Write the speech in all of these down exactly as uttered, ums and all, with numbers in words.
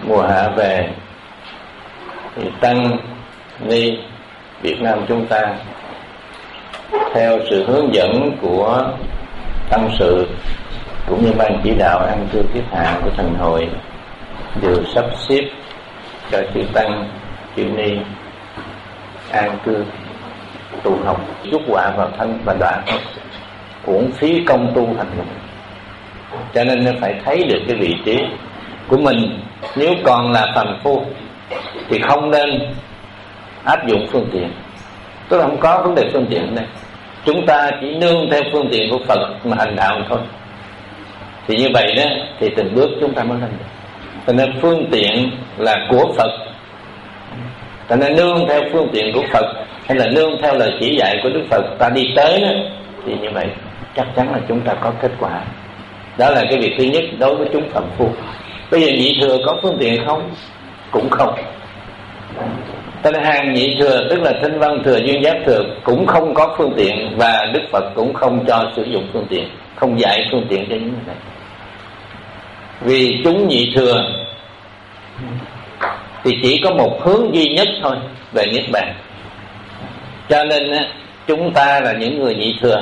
mùa hạ về thì tăng ni Việt Nam chúng ta theo sự hướng dẫn của tăng sự cũng như ban chỉ đạo an cư kiết hạ của thành hội đều sắp xếp cho chư tăng chư ni an cư tu học, rút quả vào thân và đoạn, uổng phí công tu hành lực. Cho nên nó phải thấy được cái vị trí của mình. Nếu còn là phàm phu thì không nên áp dụng phương tiện, tức là không có vấn đề phương tiện ở đây. Chúng ta chỉ nương theo phương tiện của Phật mà hành đạo thôi. Thì như vậy đó thì từng bước chúng ta mới lên được. Cho nên phương tiện là của Phật, cho nên nương theo phương tiện của Phật hay là nương theo lời chỉ dạy của Đức Phật ta đi tới đó, thì như vậy chắc chắn là chúng ta có kết quả. Đó là cái việc thứ nhất đối với chúng phàm phu. Bây giờ nhị thừa có phương tiện không? Cũng không. Cho nên hàng nhị thừa tức là Thanh Văn thừa, Duyên Giác thừa cũng không có phương tiện, và Đức Phật cũng không cho sử dụng phương tiện, không dạy phương tiện cho những người này. Vì chúng nhị thừa thì chỉ có một hướng duy nhất thôi, về Niết Bàn. Cho nên chúng ta là những người nhị thừa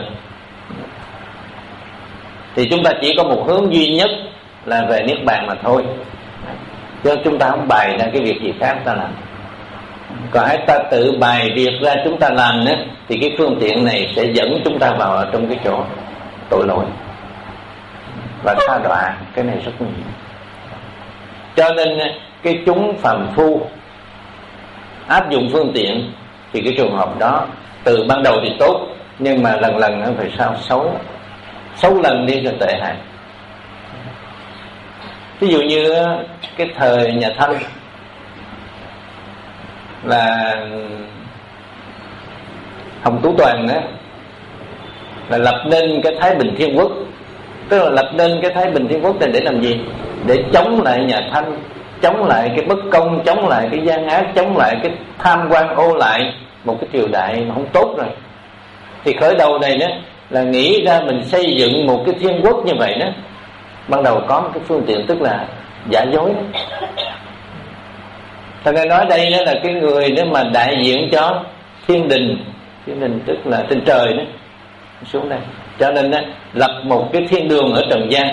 thì chúng ta chỉ có một hướng duy nhất là về Niết Bàn mà thôi, chứ chúng ta không bày ra cái việc gì khác ta làm. Còn hãy ta tự bày việc ra chúng ta làm nữa, thì cái phương tiện này sẽ dẫn chúng ta vào ở trong cái chỗ tội lỗi và sa đọa. Cái này rất nguy hiểm. Cho nên cái chúng phàm phu áp dụng phương tiện thì cái trường hợp đó từ ban đầu thì tốt, nhưng mà lần lần nó phải sao xấu, xấu lần đi cho tệ hại. Ví dụ như cái thời nhà Thanh là Hồng Tú Toàn đó, là lập nên cái Thái Bình Thiên Quốc. Tức là lập nên cái Thái Bình Thiên Quốc này để làm gì? Để chống lại nhà Thanh, chống lại cái bất công, chống lại cái gian ác, chống lại cái tham quan ô lại một cái triều đại mà không tốt rồi. Thì khởi đầu này đó là nghĩ ra mình xây dựng một cái thiên quốc như vậy đó. Ban đầu có một cái phương tiện tức là giả dối đó. Thật ra nói đây đó là cái người đó mà đại diện cho thiên đình. Thiên đình tức là trên trời đó, xuống đây. Cho nên đó, lập một cái thiên đường ở trần gian.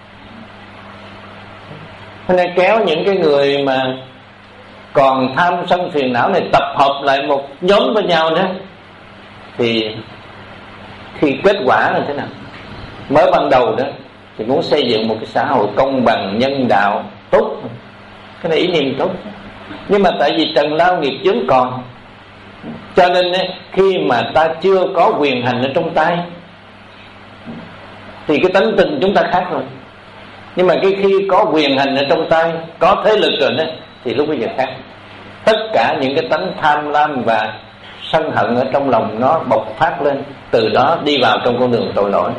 Cho nên kéo những cái người mà còn tham sân phiền não này tập hợp lại một nhóm với nhau đó, thì khi kết quả là thế nào? Mới ban đầu đó thì muốn xây dựng một cái xã hội công bằng, nhân đạo, tốt. Cái này ý niệm tốt. Nhưng mà tại vì trần lao nghiệp chướng còn, cho nên khi mà ta chưa có quyền hành ở trong tay thì cái tánh tình chúng ta khác rồi. Nhưng mà cái khi có quyền hành ở trong tay, có thế lực rồi đó, thì lúc bây giờ khác. Tất cả những cái tánh tham lam và sân hận ở trong lòng nó bộc phát lên, từ đó đi vào trong con đường tội lỗi.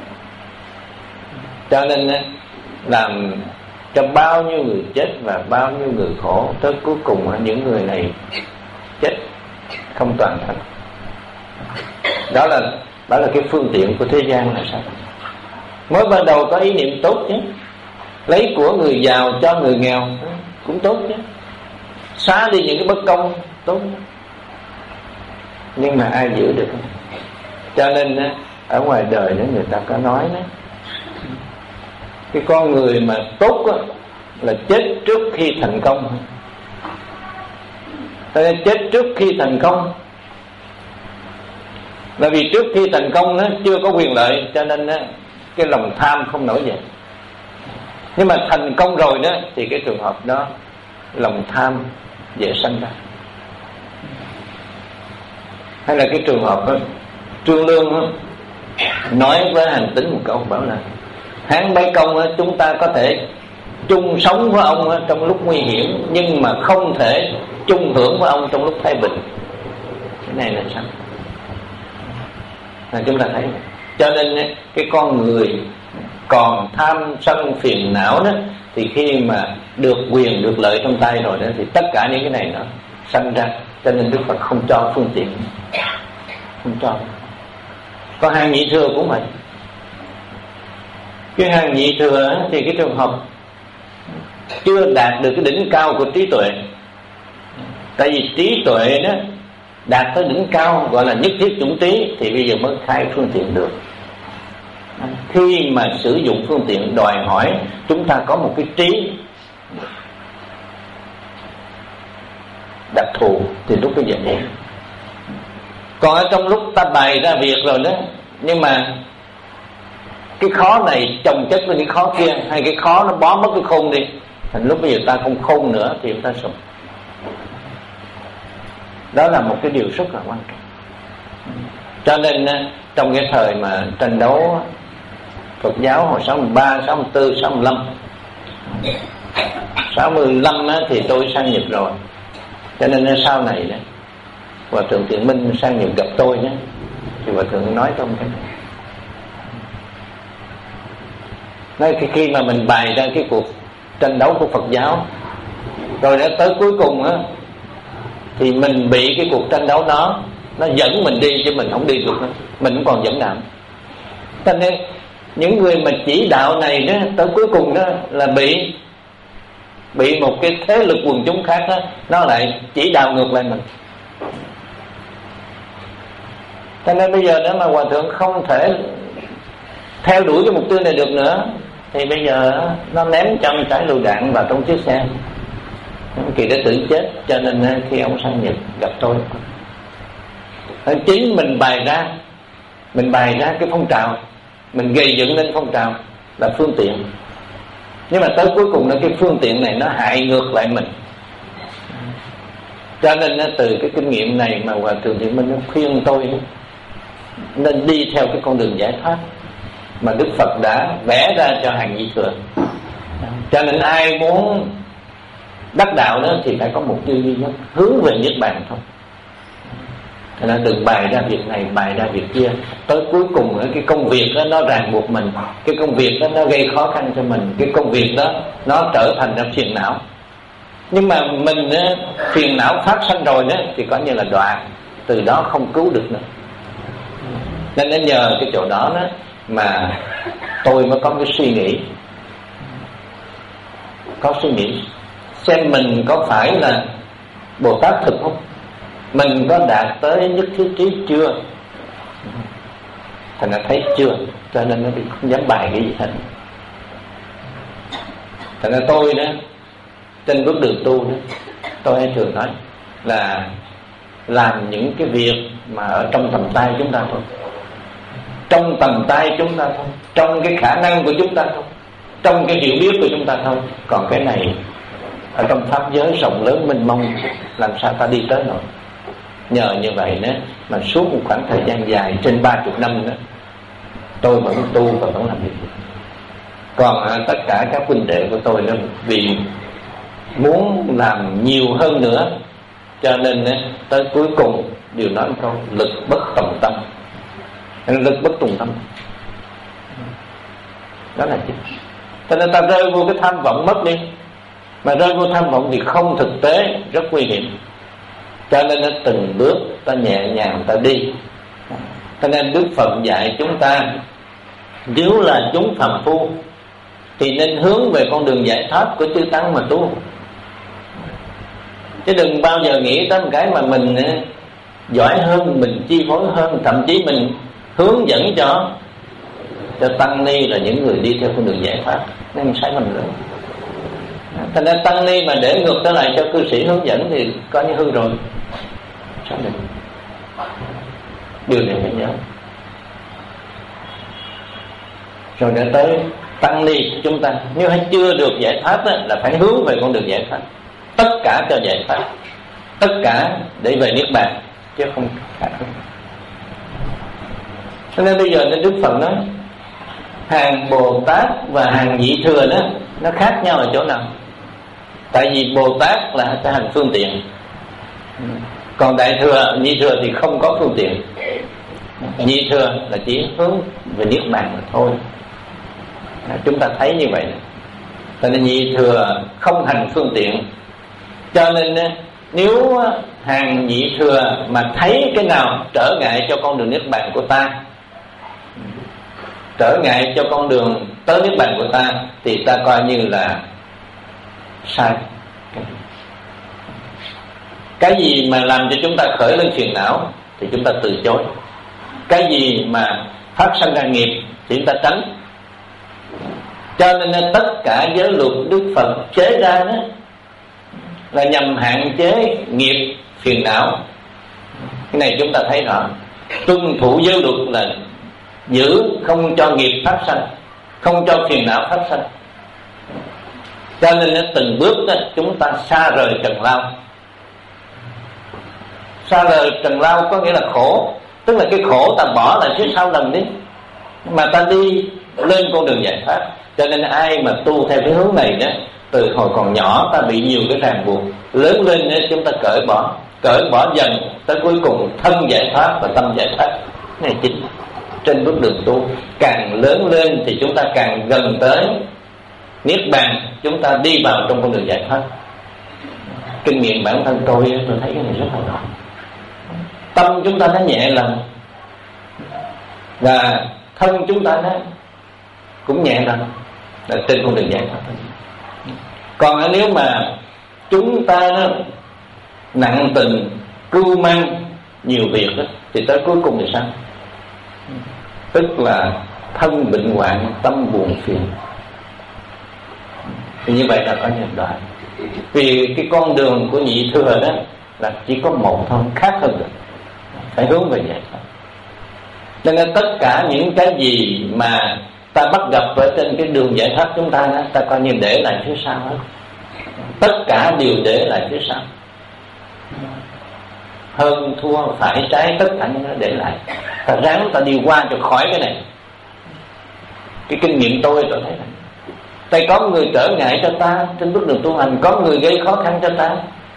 Cho nên làm cho bao nhiêu người chết và bao nhiêu người khổ, tới cuối cùng những người này chết không toàn thắng. Đó là đó là cái phương tiện của thế gian là sao? Mới ban đầu có ý niệm tốt chứ, lấy của người giàu cho người nghèo cũng tốt chứ, xóa đi những cái bất công tốt chứ. Nhưng mà ai giữ được? Cho nên ở ngoài đời đó người ta có nói đó, cái con người mà tốt đó, là chết trước khi thành công. Cho nên chết trước khi thành công là vì trước khi thành công đó, chưa có quyền lợi, cho nên đó, cái lòng tham không nổi dậy. Nhưng mà thành công rồi đó thì cái trường hợp đó lòng tham dễ sanh ra. Hay là cái trường hợp đó, Trương Lương đó, nói với Hành Tín một câu bảo là Hán Bái Công đó, chúng ta có thể chung sống với ông đó, trong lúc nguy hiểm, nhưng mà không thể chung hưởng với ông trong lúc thái bình. Cái này là sao? Là chúng ta thấy. Cho nên cái con người còn tham sân phiền não đó, thì khi mà được quyền được lợi trong tay rồi đó, thì tất cả những cái này nó sanh ra. Cho nên Đức Phật không cho phương tiện, không cho. Còn hàng nhị thừa cũng vậy. Cái hàng nhị thừa thì cái trường hợp chưa đạt được cái đỉnh cao của trí tuệ. Tại vì trí tuệ đó đạt tới đỉnh cao gọi là nhất thiết chủng trí thì bây giờ mới khai phương tiện được. Khi mà sử dụng phương tiện đòi hỏi chúng ta có một cái trí đặc thù thì lúc bây giờ vậy. Còn ở trong lúc ta bày ra việc rồi đó, nhưng mà cái khó này chồng chất lên cái khó kia, hay cái khó nó bó mất cái khôn đi, thành lúc bây giờ ta không khôn nữa thì ta sụp. Đó là một cái điều rất là quan trọng. Cho nên trong cái thời mà tranh đấu Phật giáo hồi sáu mươi ba, sáu mươi tư, sáu mươi lăm sáu mươi lăm thì tôi sang Nhật rồi. Cho nên sau này đó Hòa thượng Thiện Minh sang Nhật gặp tôi nhé, thì Hòa thượng nói trong cái này, nói cái khi mà mình bày ra cái cuộc tranh đấu của Phật giáo rồi đã tới cuối cùng á, thì mình bị cái cuộc tranh đấu đó nó dẫn mình đi chứ mình không đi được nữa, mình cũng còn dẫn đạo. Cho nên những người mà chỉ đạo này đó tới cuối cùng đó là bị bị một cái thế lực quần chúng khác đó, nó lại chỉ đạo ngược lại mình. Cho nên bây giờ nếu mà Hòa thượng không thể theo đuổi cái mục tiêu này được nữa thì bây giờ nó ném trăm trái lựu đạn vào trong chiếc xe, Kỳ đã tự chết. Cho nên khi ông sang Nhật gặp tôi, chính mình bày ra mình bày ra cái phong trào, mình gây dựng lên phong trào là phương tiện, nhưng mà tới cuối cùng là cái phương tiện này nó hại ngược lại mình. Cho nên từ cái kinh nghiệm này mà Hòa thượng Thiện Minh khuyên tôi nên đi theo cái con đường giải thoát mà Đức Phật đã vẽ ra cho hàng nhị thừa. Cho nên ai muốn đắc đạo đó thì phải có mục tiêu duy nhất, hướng về Niết Bàn thôi. Cho nên đừng bày ra việc này, bày ra việc kia, tới cuối cùng cái công việc đó nó ràng buộc mình, cái công việc đó nó gây khó khăn cho mình, cái công việc đó nó trở thành ra phiền não. Nhưng mà mình phiền não phát sanh rồi đó thì coi như là đoạn, từ đó không cứu được nữa. Nên đến nhờ cái chỗ đó đó mà tôi mới có cái suy nghĩ, có suy nghĩ xem mình có phải là Bồ Tát thực không, mình có đạt tới nhất thiết trí chưa. Thành ra thấy chưa, cho nên nó bị không dám bài cái gì hết. Thành ra tôi đó trên bước đường tu đó, tôi hay thường nói là làm những cái việc mà ở trong tầm tay chúng ta thôi, trong tầm tay chúng ta thôi, trong cái khả năng của chúng ta thôi, trong cái hiểu biết của chúng ta thôi. Còn cái này ở trong pháp giới rộng lớn mênh mông, làm sao ta đi tới nổi. Nhờ như vậy đó mà suốt một khoảng thời gian dài trên ba chục năm đó tôi vẫn tu và vẫn làm việc. Còn à, tất cả các huynh đệ của tôi đó vì muốn làm nhiều hơn nữa, cho nên đó, tới cuối cùng đều nói một câu lực bất tòng tâm. Lực bất tùng tâm đó là chứ. Cho nên ta rơi vô cái tham vọng mất đi. Mà rơi vô tham vọng thì không thực tế, rất nguy hiểm. Cho nên nó từng bước ta nhẹ nhàng ta đi. Cho nên Đức Phật dạy chúng ta, nếu là chúng phàm phu thì nên hướng về con đường giải thoát của chư tăng mà tu. Chứ đừng bao giờ nghĩ tới một cái mà mình giỏi hơn, mình chi phối hơn, thậm chí mình hướng dẫn cho cho tăng ni là những người đi theo con đường giải thoát, nên sai mình rồi. Thành ra tăng ni mà để ngược trở lại cho cư sĩ hướng dẫn thì coi như hư rồi. Sao được? Điều này phải nhớ. Rồi đã tới tăng ni chúng ta, nếu hay chưa được giải thoát đó, là phải hướng về con đường giải thoát, tất cả cho giải thoát, tất cả để về Niết Bàn, chứ không khác. Cho nên bây giờ nên Đức Phật nói hàng Bồ Tát và hàng Nhị Thừa đó nó khác nhau ở chỗ nào? Tại vì Bồ Tát là cái hành phương tiện, còn Đại Thừa, Nhị Thừa thì không có phương tiện. Nhị Thừa là chỉ hướng về Niết Bàn mà thôi. Chúng ta thấy như vậy. Cho nên Nhị Thừa không hành phương tiện. Cho nên nếu hàng Nhị Thừa mà thấy cái nào trở ngại cho con đường Niết Bàn của ta, trở ngại cho con đường tới Niết Bàn của ta, thì ta coi như là sai. Cái gì mà làm cho chúng ta khởi lên phiền não thì chúng ta từ chối. Cái gì mà phát sinh ra nghiệp thì chúng ta tránh. Cho nên tất cả giới luật Đức Phật chế ra đó là nhằm hạn chế nghiệp phiền não. Cái này chúng ta thấy rõ. Tuân thủ giới luật là giữ không cho nghiệp phát sinh, không cho phiền não phát sinh. Cho nên từng bước đó, chúng ta xa rời trần lao. Xa rời trần lao có nghĩa là khổ, tức là cái khổ ta bỏ lại phía sau lần đi, mà ta đi lên con đường giải thoát. Cho nên ai mà tu theo cái hướng này đó, từ hồi còn nhỏ ta bị nhiều cái ràng buộc, lớn lên đó, chúng ta cởi bỏ, cởi bỏ dần tới cuối cùng thân giải thoát và tâm giải thoát. Cái này chính trên bước đường tu. Càng lớn lên thì chúng ta càng gần tới niết bàn, chúng ta đi vào trong con đường giải thoát. Kinh nghiệm bản thân tôi tôi thấy cái này rất là rõ. Tâm chúng ta nó nhẹ lòng và thân chúng ta nó cũng nhẹ lòng, là trên con đường giải thoát. Còn nếu mà chúng ta nó nặng tình cưu mang nhiều việc đó, thì tới cuối cùng thì sao? Tức là thân bệnh hoạn, tâm buồn phiền. Thì như vậy là có nhân đoạn. Vì cái con đường của nhị thừa đó là chỉ có một thôi, khác hơn được, phải hướng về giải thoát. Cho nên tất cả những cái gì mà ta bắt gặp ở trên cái đường giải thoát chúng ta đó, ta coi như để lại phía sau hết. Tất cả đều để lại phía sau. Hơn thua phải trái tất cả những cái để lại. Ta ráng ta đi qua cho khỏi cái này. Cái kinh nghiệm tôi tôi thấy là tại có người trở ngại cho ta trên bước đường tu hành, có người gây khó khăn cho ta.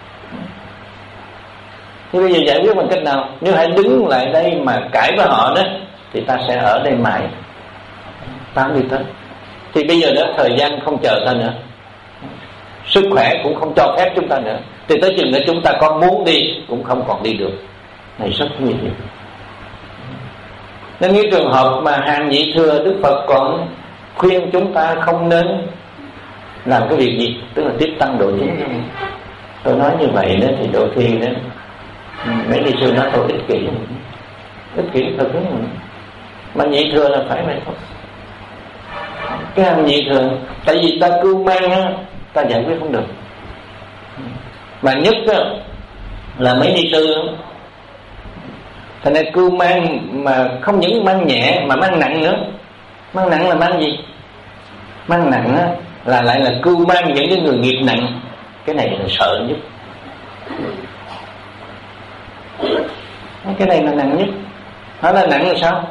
Thì bây giờ giải quyết bằng cách nào? Nếu hãy đứng lại đây mà cãi với họ đó, thì ta sẽ ở đây mãi, ta không đi tới. Thì bây giờ đó thời gian không chờ ta nữa, sức khỏe cũng không cho phép chúng ta nữa, thì tới chừng nữa chúng ta có muốn đi cũng không còn đi được. Này rất nguy hiểm. Nên cái trường hợp mà hàng nhị thừa, Đức Phật còn khuyên chúng ta không nên làm cái việc gì, tức là tiếp tăng độ chính. Tôi nói như vậy đó thì đôi khi đó mấy ni sư nói tôi ích kỷ, ích kỷ thật đúng rồi. Mà nhị thừa là phải vậy thôi. Cái hàng nhị thừa, tại vì ta cưu mang á, ta giải quyết không được. Mà nhất á, là mấy ni sư, thành ra cưu mang mà không những mang nhẹ mà mang nặng nữa. Mang nặng là mang gì? Mang nặng á, là lại là cưu mang những cái người nghiệp nặng. Cái này là sợ nhất. Cái này là nặng nhất. Nó là nặng là sao?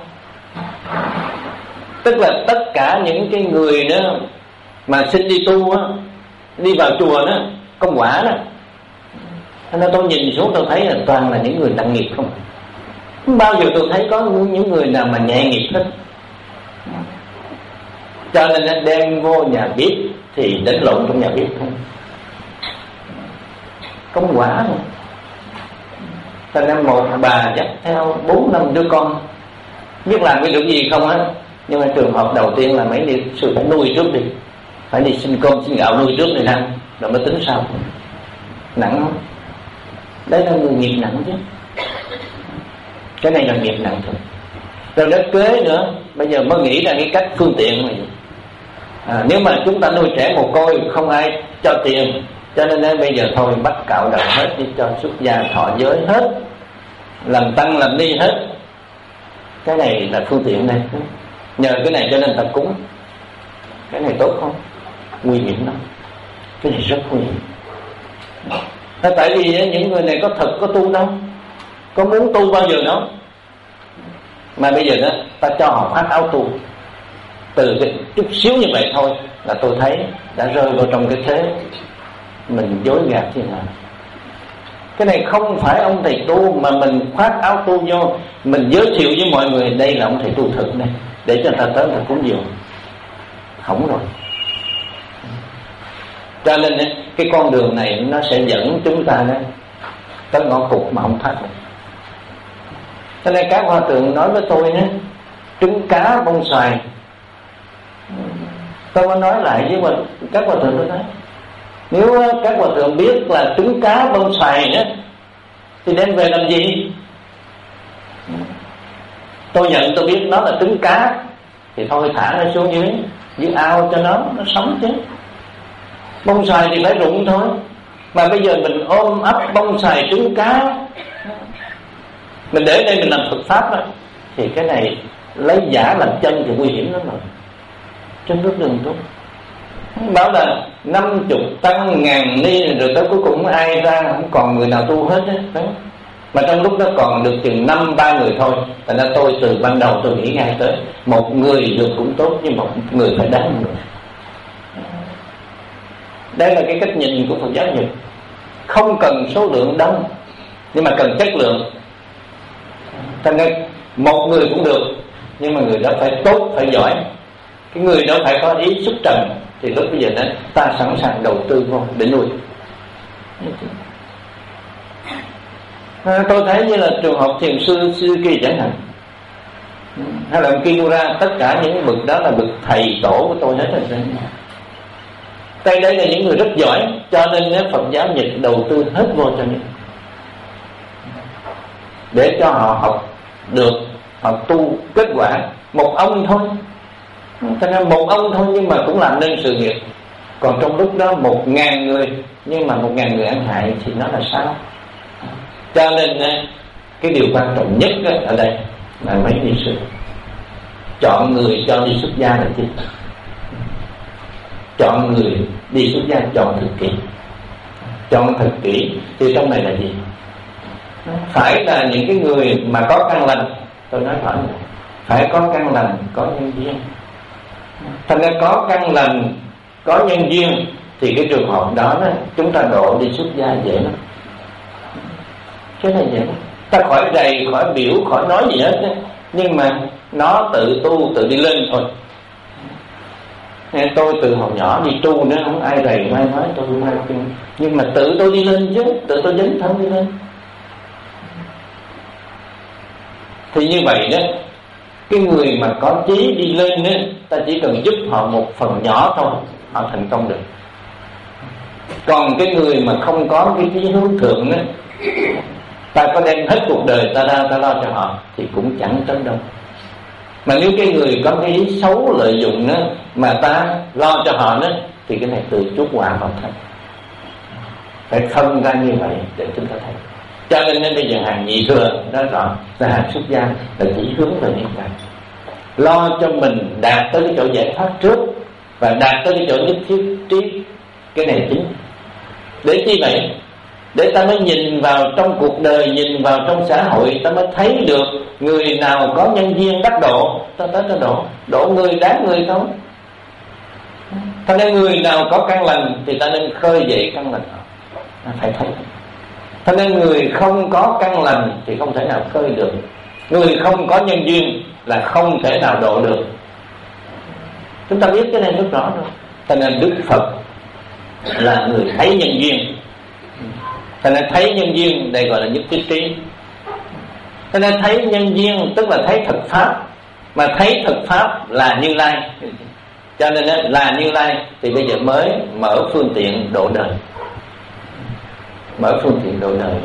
Tức là tất cả những cái người đó mà xin đi tu á, đi vào chùa đó, công quả đó, nên tôi nhìn xuống tôi thấy là toàn là những người nặng nghiệp không. Không bao giờ tôi thấy có những người nào mà nhẹ nghiệp hết. Cho nên nó đem vô nhà bếp thì đánh lộn trong nhà bếp thôi. Công quả thôi. Cho nên một bà dắt theo bốn năm đứa con, biết làm cái được gì không á. Nhưng mà trường hợp đầu tiên là mấy ni sư phải nuôi trước đi, phải đi xin cơm xin gạo nuôi trước đi ăn, rồi mới tính sau. Nặng không? Đấy là người nghiệp nặng chứ. Cái này là nghiệp nặng thôi. Rồi đất kế nữa, bây giờ mới nghĩ ra cái cách phương tiện này. À, nếu mà chúng ta nuôi trẻ mồ côi không ai cho tiền, cho nên bây giờ thôi bắt cạo đầu hết, đi cho xuất gia thọ giới hết, làm tăng làm ni hết. Cái này là phương tiện này. Nhờ cái này cho nên ta cúng. Cái này tốt không? Nguy hiểm lắm. Cái này rất nguy hiểm. Tại vì những người này có thật có tu đâu, có muốn tu bao giờ đâu. Mà bây giờ đó ta cho họ khoác áo tu, từ cái chút xíu như vậy thôi là tôi thấy đã rơi vào trong cái thế mình dối gạt thế nào. Cái này không phải ông thầy tu, mà mình khoác áo tu vô, mình giới thiệu với mọi người đây là ông thầy tu thực này, để cho ta tới là cúng dường. Hỏng rồi. Cho nên cái con đường này nó sẽ dẫn chúng ta đó tới ngõ cụt mà không thoát được. Cho nên các hòa thượng nói với tôi đó, trứng cá bông xoài. Tôi có nói lại với mình, các hòa thượng tôi nói Nếu các hòa thượng biết là trứng cá bông xoài đó, thì đem về làm gì? Tôi nhận tôi biết nó là trứng cá, thì thôi thả nó xuống dưới dưới ao cho nó nó sống chứ. Bông xoài thì phải rụng thôi. Mà bây giờ mình ôm ấp bông xoài trứng cá, mình để đây mình làm Phật pháp đó, thì cái này lấy giả làm chân thì nguy hiểm lắm rồi. Trên bước đường tốt bảo là năm chục tăng ngàn ni, rồi tới cuối cùng ai ra không còn người nào tu hết á. Mà trong lúc đó còn được chừng năm ba người thôi. Thành ra tôi từ ban đầu tôi nghĩ ngay tới một người được cũng tốt, nhưng một người phải đáng nữa. Đây là cái cách nhìn của Phật giáo Nhật. Không cần số lượng đông, nhưng mà cần chất lượng. Thành ra một người cũng được, nhưng mà người đó phải tốt, phải giỏi. Cái người đó phải có ý xuất trần, thì lúc bây giờ đó ta sẵn sàng đầu tư vô để nuôi. À, tôi thấy như là trường học thiền sư Suzuki chẳng hạn, hay là Kimura, tất cả những bậc đó là bậc thầy tổ của tôi hết rồi. Đây đây là những người rất giỏi, cho nên Phật giáo Nhật đầu tư hết vô cho những để cho họ học được, họ tu kết quả. Một ông thôi, thành ra một ông thôi nhưng mà cũng làm nên sự nghiệp. Còn trong lúc đó một ngàn người, nhưng mà một ngàn người ăn hại thì nó là sao? Cho nên cái điều quan trọng nhất ở đây là mấy vị sư chọn người cho đi xuất gia là gì? Chọn người đi xuất gia chọn thật kỹ. Chọn thật kỹ thì trong này là gì? Phải là những cái người mà có căn lành. Tôi nói phải phải có căn lành, có nhân duyên. Thành ra có căn lành, có nhân duyên thì cái trường hợp đó, đó chúng ta độ đi xuất gia dễ lắm. Cái này dễ lắm. Ta khỏi rầy, khỏi biểu, khỏi nói gì hết đó. Nhưng mà nó tự tu, tự đi lên thôi. Tôi từ hồi nhỏ đi tu nữa, không ai rầy, không ai nói tôi, không ai kinh. Nhưng mà tự tôi đi lên chứ, tự tôi dấn thân đi lên. Thì như vậy đó, cái người mà có chí đi lên đó, ta chỉ cần giúp họ một phần nhỏ thôi, họ thành công được. Còn cái người mà không có cái chí hướng thượng đó, ta có đem hết cuộc đời ta ra ta lo cho họ thì cũng chẳng tới đâu. Mà nếu cái người có cái ý xấu lợi dụng đó, mà ta lo cho họ đó, thì cái này từ chuốc quả vào thân. Phải phân ra như vậy để chúng ta thấy. Cho nên đến bây giờ hàng nhị thừa đó rõ là hàng xuất gia là chỉ hướng về niết bàn, lo cho mình đạt tới cái chỗ giải thoát trước và đạt tới cái chỗ nhất thiết trí. Cái này chính. Để chi vậy? Để ta mới nhìn vào trong cuộc đời, nhìn vào trong xã hội, ta mới thấy được người nào có nhân duyên đắc độ, ta tới ta độ, độ người đáng người thôi. Thật ra người nào có căn lành thì ta nên khơi dậy căn lành họ, phải thấy. Thật nên người không có căn lành thì không thể nào khơi được. Người không có nhân duyên là không thể nào độ được. Chúng ta biết cái này rất rõ rồi. Cho nên Đức Phật là người thấy nhân duyên. Cho nên thấy nhân duyên đây gọi là nhất thiết trí. Cho nên thấy nhân duyên tức là thấy thực pháp. Mà thấy thực pháp là Như Lai. Cho nên là Như Lai thì bây giờ mới mở phương tiện độ đời. Mở phương tiện độ đời.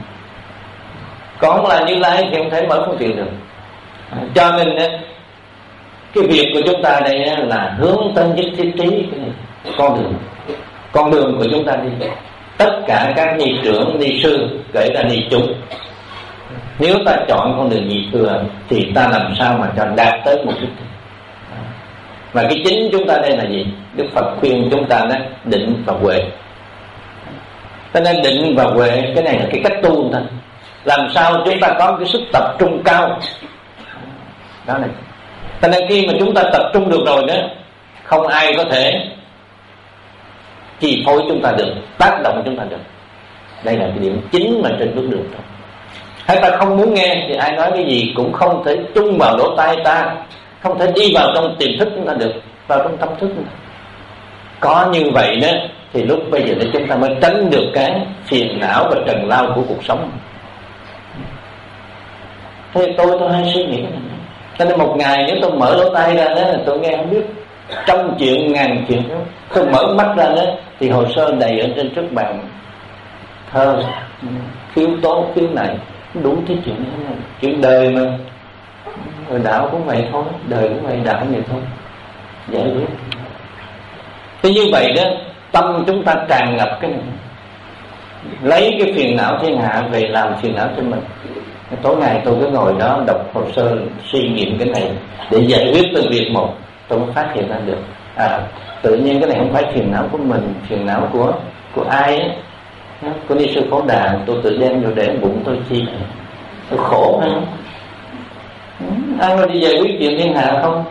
Còn là Như Lai thì không thể mở phương tiện được. Cho nên cái việc của chúng ta đây là hướng tới nhất thiết trí, cái này, con đường. Con đường của chúng ta đi. Tất cả các ni trưởng, ni sư, kể cả ni chúng, nếu ta chọn con đường nhị thừa thì ta làm sao mà cho đạt tới mục đích. Và cái chính chúng ta đây là gì? Đức Phật khuyên chúng ta đó, định và huệ. Cho nên định và huệ, cái này là cái cách tu thôi. Làm sao chúng ta có cái sức tập trung cao. Đó này. Cho nên khi mà chúng ta tập trung được rồi đó, không ai có thể chi phối chúng ta được, tác động chúng ta được. Đây là cái điểm chính mà trên bước đường thôi. Hay ta không muốn nghe thì ai nói cái gì cũng không thể chung vào lỗ tai ta, không thể đi vào trong tiềm thức chúng ta được, vào trong tâm thức chúng ta. Có như vậy đó thì lúc bây giờ chúng ta mới tránh được cái phiền não và trần lao của cuộc sống. Thế tôi tôi hay suy nghĩ cái này. Cho nên một ngày nếu tôi mở lỗ tai ra đó, tôi nghe không biết trăm chuyện ngàn chuyện. Tôi mở mắt ra đó thì hồ sơ đầy ở trên trước bàn, thơ, khiếu tố, khiếu này, đủ thứ chuyện thế này. Chuyện đời mà, rồi đạo cũng vậy thôi, đời cũng vậy, đạo vậy thôi, giải quyết. Thế như vậy đó, tâm chúng ta tràn ngập cái này, lấy cái phiền não thiên hạ về làm phiền não cho mình. Tối ngày tôi cứ ngồi đó đọc hồ sơ, suy nghiệm cái này để giải quyết từng việc một, tôi mới phát hiện ra được à, tự nhiên cái này không phải phiền não của mình, phiền não của của ai ấy. Của Ni Sư Phổ Đà tôi tự đem vô để bụng tôi chi, tôi khổ hả? Ai mà đi giải quyết chuyện thiên hạ không?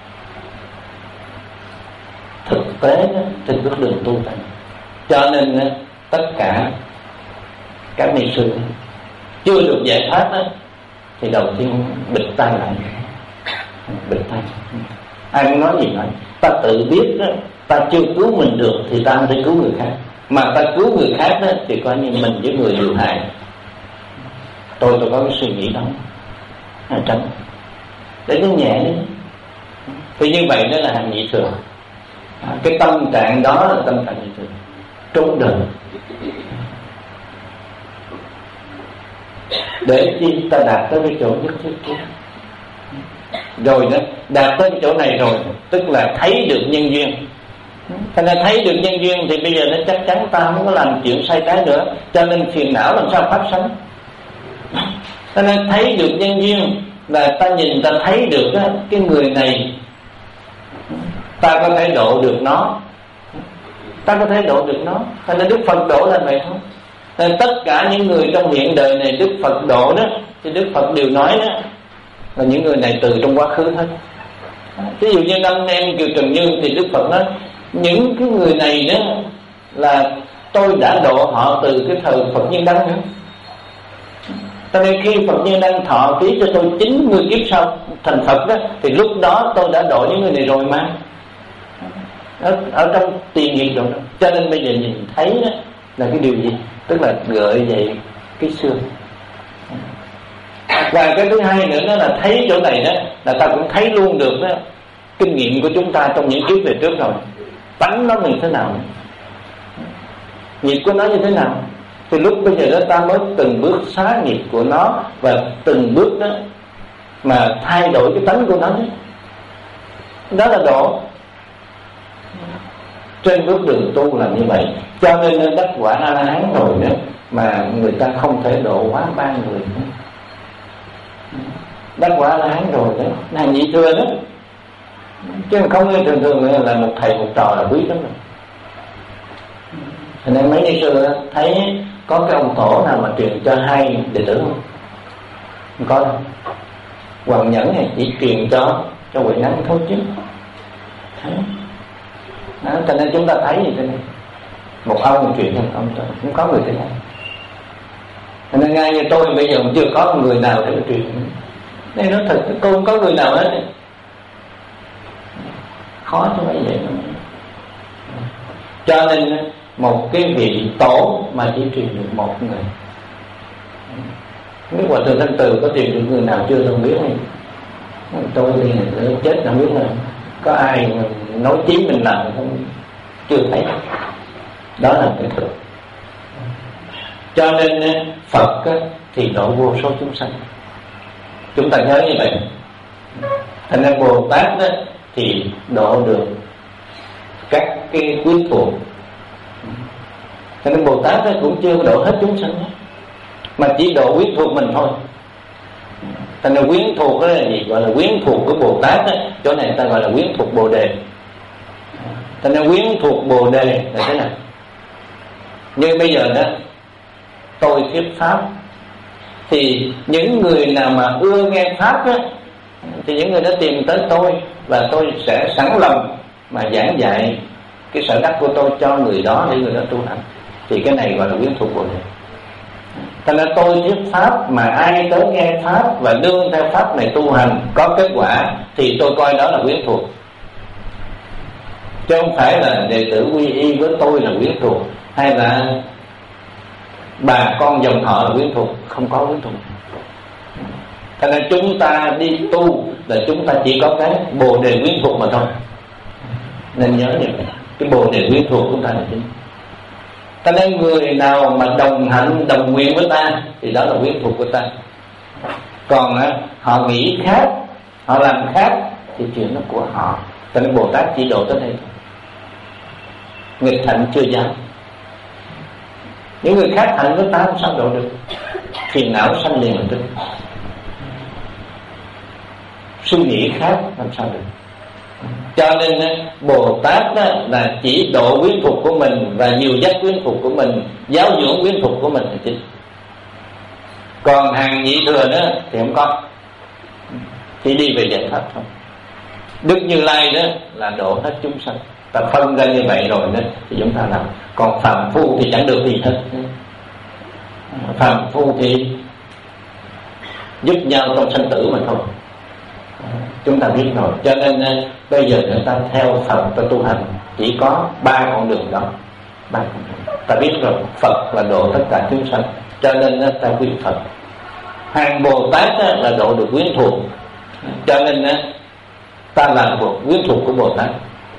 Thực tế đó, trên bước đường tu hành. Cho nên đó, tất cả các ni sư chưa được giải thoát đó, thì đầu tiên bịch tay lại, bịch tay. Ai muốn nói gì nói, ta tự biết đó, ta chưa cứu mình được thì ta không thể cứu người khác. Mà ta cứu người khác đó, thì coi như mình với người điều hại. Tôi tôi có cái suy nghĩ đó, à, tránh để nó nhẹ đi. Thì như vậy đó là hành nhị thừa. À, cái tâm trạng đó là tâm trạng nhị thừa, trốn đời. Để chi ta đạt tới cái chỗ nhất thiết kia. Rồi đó, đạt tới cái chỗ này rồi, tức là thấy được nhân duyên. Thành ra thấy được nhân duyên thì bây giờ nó chắc chắn ta không có làm chuyện sai trái nữa, cho nên phiền não làm sao phát sinh. Thành ra thấy được nhân duyên là ta nhìn ta thấy được đó, cái người này ta có thể độ được nó, ta có thể độ được nó. Thành ra Đức Phật độ là vậy thôi. Nên tất cả những người trong hiện đời này Đức Phật độ đó, thì Đức Phật đều nói đó là những người này từ trong quá khứ hết. Ví dụ như năm em Kiều Trần Như thì Đức Phật nói những cái người này đó là tôi đã độ họ từ cái thời Phật Nhiên Đăng nữa. Cho nên khi Phật Nhiên Đăng thọ ký cho tôi chín mươi kiếp sau thành Phật đó, thì lúc đó tôi đã độ những người này rồi mà. Ở, ở trong tiền nghiệp độ đó. Cho nên bây giờ nhìn thấy đó là cái điều gì? Tức là gợi dậy cái xương. Và cái thứ hai nữa đó là thấy chỗ này đó là ta cũng thấy luôn được đó, kinh nghiệm của chúng ta trong những kiếp về trước rồi, tánh nó như thế nào, nghiệp của nó như thế nào. Thì lúc bây giờ đó ta mới từng bước xóa nghiệp của nó, và từng bước đó mà thay đổi cái tánh của nó đó. Đó là độ. Trên bước đường tu là như vậy. Cho nên đắc quả A La Hán rồi đó, mà người ta không thể độ quá ba người nữa. Đắc quả A La Hán rồi đó, hành nhị thừa đó, chứ không như thường thường là một thầy một trò là quý lắm rồi. Thành nên mấy ngày xưa thấy có cái ông tổ nào mà truyền cho hai đệ tử không? Không có đâu. Hoàng Nhẫn này chỉ truyền cho cho Huệ Năng thôi chứ. Đó, cho nên chúng ta thấy như thế này, một ông truyền cho một ông, không có người thứ hai. Cho nên ngay như tôi bây giờ chưa có người nào để truyền. Nên nói thật, tôi không có người nào hết. Khó chứ mấy vậy. Cho nên một cái vị tổ mà chỉ truyền được một người. Nếu Hòa Thượng Thanh Từ có truyền được người nào chưa tôi biết hay. Tôi thì chết không biết là có ai nói chí mình làm không, chưa thấy. Đó là cái thực. Cho nên Phật thì độ vô số chúng sanh. Chúng ta nhớ như vậy. Thành ra Bồ Tát đó thì độ được các cái quyến thuộc. Cho nên Bồ Tát đó cũng chưa độ hết chúng sanh đó, mà chỉ độ quyến thuộc mình thôi. Thành ra quyến thuộc đó là gì? Gọi là quyến thuộc của Bồ Tát đó. Chỗ này ta gọi là quyến thuộc Bồ Đề. Thành ra quyến thuộc Bồ Đề là thế nào? Như bây giờ đó tôi thuyết pháp, thì những người nào mà ưa nghe pháp đó, thì những người đó tìm tới tôi, và tôi sẽ sẵn lòng mà giảng dạy cái sở đắc của tôi cho người đó để người đó tu hành. Thì cái này gọi là quyến thuộc Bồ Đề. Thành ra tôi thuyết pháp mà ai tới nghe pháp và đương theo pháp này tu hành có kết quả, thì tôi coi đó là quyến thuộc. Chứ không phải là đệ tử quy y với tôi là quyến thuộc, hay là bà con dòng họ là quyến thuộc. Không có quyến thuộc. Thành ra chúng ta đi tu là chúng ta chỉ có cái Bồ Đề quyến thuộc mà thôi. Nên nhớ như vậy, cái Bồ Đề quyến thuộc của chúng ta là chính. Cho nên người nào mà đồng hạnh đồng nguyện với ta thì đó là quyến thuộc của ta. Còn á, họ nghĩ khác, họ làm khác thì chuyện đó của họ. Cho nên Bồ Tát chỉ độ tới đây thôi, nghịch hạnh chưa dám. Những người khác hạnh với ta không sao độ được, phiền não sanh liền lập tức. Suy nghĩ khác làm sao được. Cho nên Bồ Tát là chỉ độ quyến thuộc của mình và nhiều dắt quyến thuộc của mình, giáo dưỡng quyến thuộc của mình là chính. Còn hàng nhị thừa đó thì không có, chỉ đi về giải thoát thôi. Đức Như Lai đó là độ hết chúng sanh. Ta phân ra như vậy rồi đó thì chúng ta làm. Còn phàm phu thì chẳng được gì hết. Phàm phu thì giúp nhau trong sanh tử mà thôi. Chúng ta biết rồi. Cho nên bây giờ chúng ta theo Phật ta tu hành chỉ có ba con đường đó. Ba con đường. Ta biết rồi, Phật là độ tất cả chúng sanh, cho nên ta quy Phật. Hàng Bồ Tát là độ được quyến thuộc, cho nên ta là một quyến thuộc của Bồ Tát.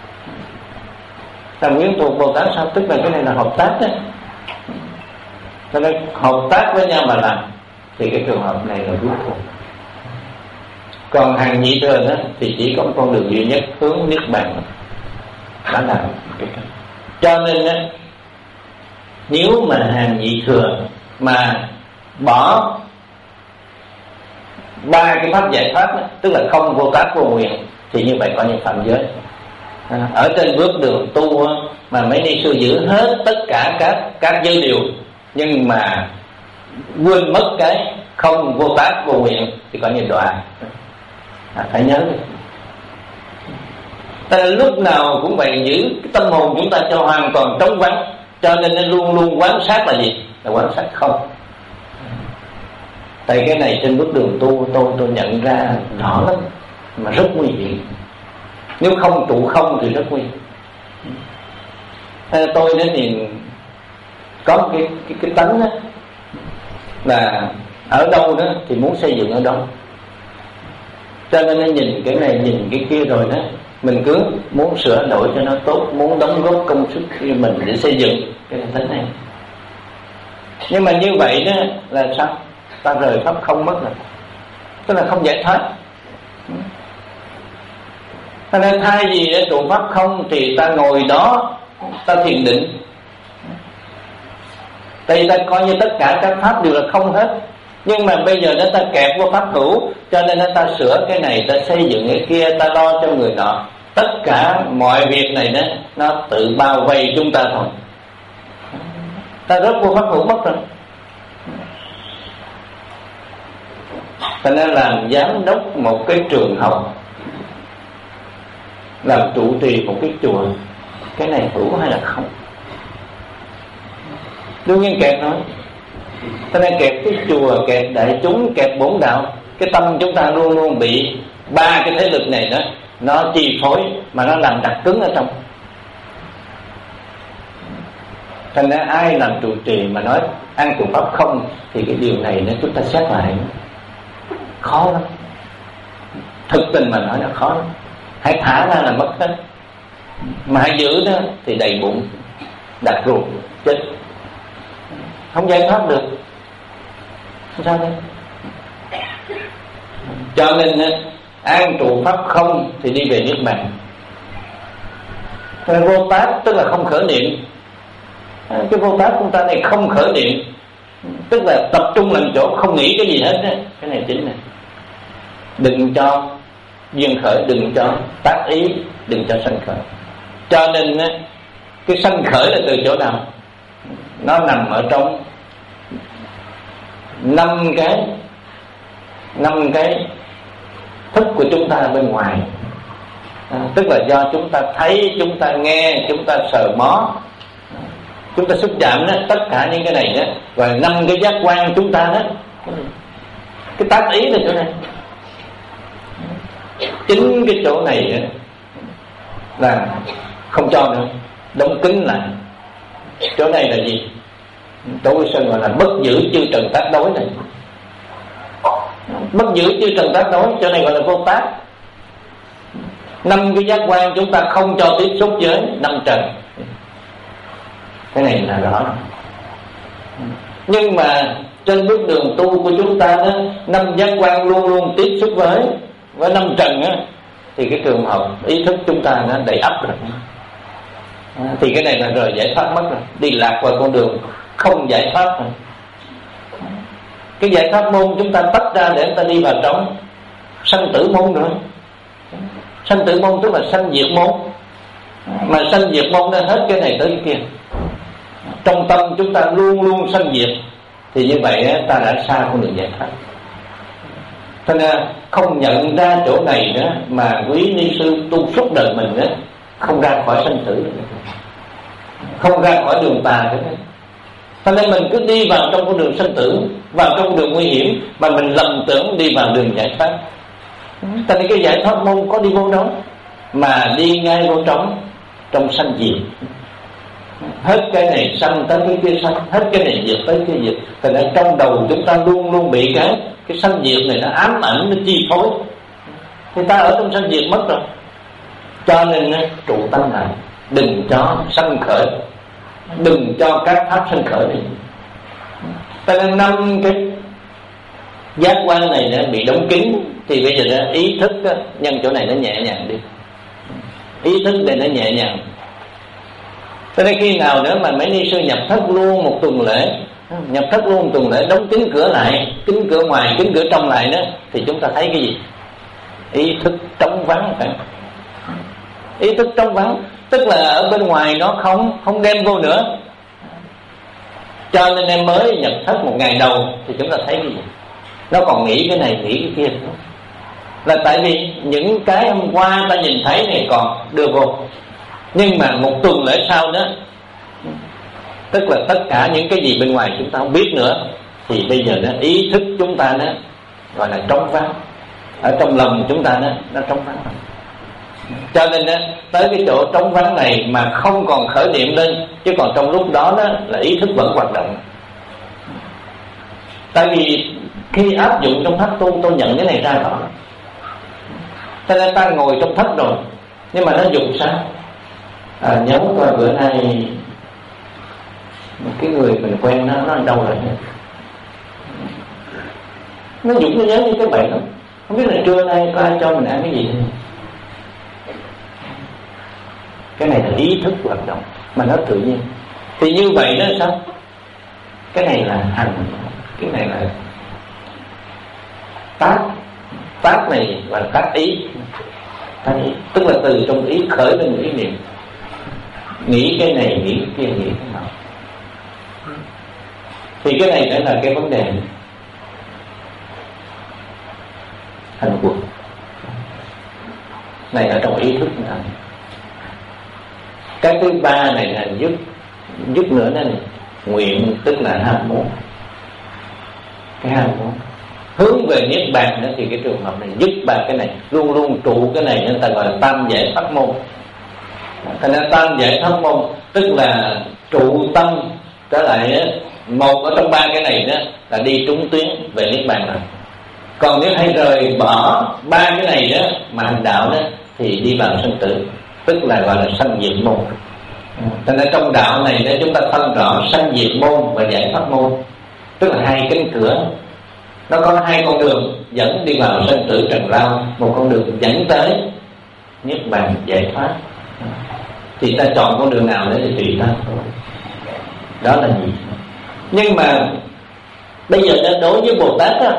Ta quyến thuộc Bồ Tát sao? Tức là cái này là hợp tác đó. Cho nên hợp tác với nhau mà làm thì cái trường hợp này là quyến thuộc. Còn hàng nhị thừa đó thì chỉ có một con đường duy nhất, hướng niết bàn. Đó là cái cách. Cho nên đó, nếu mà hàng nhị thừa mà bỏ ba cái pháp giải thoát đó, tức là không vô tác vô nguyện, thì như vậy coi như phạm giới. À, ở trên bước đường tu mà mấy ni sư giữ hết tất cả các các giới điều, nhưng mà quên mất cái không vô tác vô nguyện thì coi như đọa. À, phải nhớ đi. Ta lúc nào cũng vậy, giữ cái tâm hồn chúng ta cho hoàn toàn trống vắng, cho nên nó luôn luôn quán sát là gì? Là quán sát không. Tại cái này trên bước đường tu tôi tôi nhận ra rõ lắm, mà rất nguy hiểm. Nếu không trụ không thì rất nguy hiểm. Thế tôi đến thì có một cái cái cái tánh đó, là ở đâu đó thì muốn xây dựng ở đâu. Cho nên nó nhìn cái này nhìn cái kia rồi đó, mình cứ muốn sửa đổi cho nó tốt, muốn đóng góp công sức của mình để xây dựng cái tánh này. Nhưng mà như vậy đó là sao? Ta rời pháp không mất rồi, tức là không giải thoát. Cho nên thay vì để trụ pháp không thì ta ngồi đó ta thiền định. Tại vì ta coi như tất cả các pháp đều là không hết. Nhưng mà bây giờ nó ta kẹp vô pháp hữu, cho nên nó ta sửa cái này, ta xây dựng cái kia, ta lo cho người nọ. Tất cả mọi việc này đó nó tự bao vây chúng ta thôi. Ta rớt vô pháp hữu mất rồi. Ta nên làm giám đốc một cái trường học, làm trụ trì một cái chùa, cái này hữu hay là không? Đương nhiên kẹp nói. Ta nên kẹp cái chùa, kẹp đại chúng, kẹp bổn đạo. Cái tâm chúng ta luôn luôn bị ba cái thế lực này đó nó chi phối, mà nó làm đặc cứng ở trong. Thành ra ai làm trụ trì mà nói ăn trụ pháp không thì cái điều này nếu chúng ta xét lại khó lắm. Thực tình mà nói là khó lắm. Hãy thả ra là mất hết, mà hãy giữ đó thì đầy bụng, đặt ruột, chết, không giải thoát được. Sao đây? Cho nên an trụ pháp không thì đi về niết bàn. Vô tác tức là không khởi niệm. Cái vô tác của ta này không khởi niệm, tức là tập trung làm chỗ, không nghĩ cái gì hết đó. Cái này chính này. Đừng cho duyên khởi, đừng cho tác ý, đừng cho sanh khởi. Cho nên cái sanh khởi là từ chỗ nào? Nó nằm ở trong năm cái năm cái thức của chúng ta bên ngoài. À, tức là do chúng ta thấy, chúng ta nghe, chúng ta sờ mó, chúng ta xúc chạm đó, tất cả những cái này đó, và năm cái giác quan chúng ta đó. Cái tác ý là chỗ này. Chính cái chỗ này đó là không cho nữa, đóng kín lại. Chỗ này là gì? Tôi sẽ gọi là bất giữ chư trần tác đối này. Bất giữ chư trần tác đối, chỗ này gọi là vô tác. Năm cái giác quan chúng ta không cho tiếp xúc với năm trần. Cái này là rõ. Nhưng mà trên bước đường tu của chúng ta đó, năm giác quan luôn luôn tiếp xúc với với năm trần á, thì cái trường hợp ý thức chúng ta nó đầy ắp rồi, thì cái này là rời giải thoát mất rồi, đi lạc vào con đường không giải thoát rồi. Cái giải thoát môn chúng ta tách ra để chúng ta đi vào trong sanh tử môn rồi. Sanh tử môn tức là sanh diệt môn, mà sanh diệt môn nó hết cái này tới cái kia. Trong tâm chúng ta luôn luôn sanh diệt, thì như vậy ta đã xa con đường giải thoát. Cho nên không nhận ra chỗ này nữa mà quý ni sư tu suốt đời mình đó, không ra khỏi sanh tử, không ra khỏi đường tà nữa. Cho nên mình cứ đi vào trong con đường sanh tử, vào trong con đường nguy hiểm, mà mình lầm tưởng đi vào đường giải thoát. Cho nên cái giải thoát môn có đi vô đâu, mà đi ngay vô trong trong sanh diệt. Hết cái này sanh tới cái kia sanh, hết cái này diệt tới cái diệt. Thì ở trong đầu chúng ta luôn luôn bị cái cái sanh diệt này nó ám ảnh, nó chi phối, thì ta ở trong sanh diệt mất rồi. Cho nên trụ tâm lại, đừng cho sanh khởi, đừng cho các pháp sanh khởi đi. Ta nên năm cái giác quan này nó bị đóng kín, thì bây giờ đó, ý thức đó, nhân chỗ này nó nhẹ nhàng đi, ý thức này nó nhẹ nhàng. Cho nên khi nào nữa mà mấy ni sư nhập thất luôn một tuần lễ, nhập thất luôn một tuần lễ, đóng kín cửa lại, kín cửa ngoài, kín cửa trong lại đó, thì chúng ta thấy cái gì? Ý thức trống vắng phải. Ý thức trống vắng tức là ở bên ngoài nó không không đem vô nữa. Cho nên em mới nhập thất một ngày đầu thì chúng ta thấy cái gì? Nó còn nghĩ cái này, nghĩ cái kia nữa. Là tại vì những cái hôm qua ta nhìn thấy này còn đưa vô, nhưng mà một tuần lễ sau đó, tức là tất cả những cái gì bên ngoài chúng ta không biết nữa, thì bây giờ đó, ý thức chúng ta đó gọi là trống vắng. Ở trong lòng chúng ta đó, nó trống vắng. Cho nên đó, tới cái chỗ trống vắng này mà không còn khởi niệm lên, chứ còn trong lúc đó, đó là ý thức vẫn hoạt động. Tại vì khi áp dụng trong thất tu, tôi nhận cái này ra rõ. Cho nên ta ngồi trong thất rồi, nhưng mà nó dùng sao? À, nhớ coi bữa nay cái người mình quen nó nó ở đâu rồi, nó dũng nó nhớ như cái bệnh lắm. Không biết là trưa nay có ai cho mình ăn cái gì. Cái này là ý thức hoạt động mà nó tự nhiên. Thì như vậy đó sao? Cái này là hành, cái này là tác. Tác này gọi là tác ý. Tác ý tức là từ trong ý khởi lên ý niệm, nghĩ cái này, nghĩ cái kia, nghĩ cái nào. Thì cái này đã là cái vấn đề hành cuộc này ở trong ý thức này. Cái thứ ba này là dứt, dứt nữa này, nguyện tức là ham muốn. Cái ham muốn hướng về niết bàn đó, thì cái trường hợp này dứt ba cái này, luôn luôn trụ cái này, nên ta gọi là tam giải thoát môn. Thành ra tam giải thoát môn tức là trụ tâm trở lại một ở trong ba cái này đó là đi trúng tuyến về niết bàn rồi. Còn nếu hay rời bỏ ba cái này đó mà hành đạo đó thì đi vào sanh tử, tức là gọi là sanh diệt môn. Thành ra trong đạo này để chúng ta phân rõ sanh diệt môn và giải thoát môn, tức là hai cánh cửa. Nó có hai con đường dẫn đi vào sanh tử trần lao, một con đường dẫn tới niết bàn giải thoát. Thì ta chọn con đường nào để thì tùy ta. Đó là gì? Nhưng mà bây giờ đối với Bồ Tát á,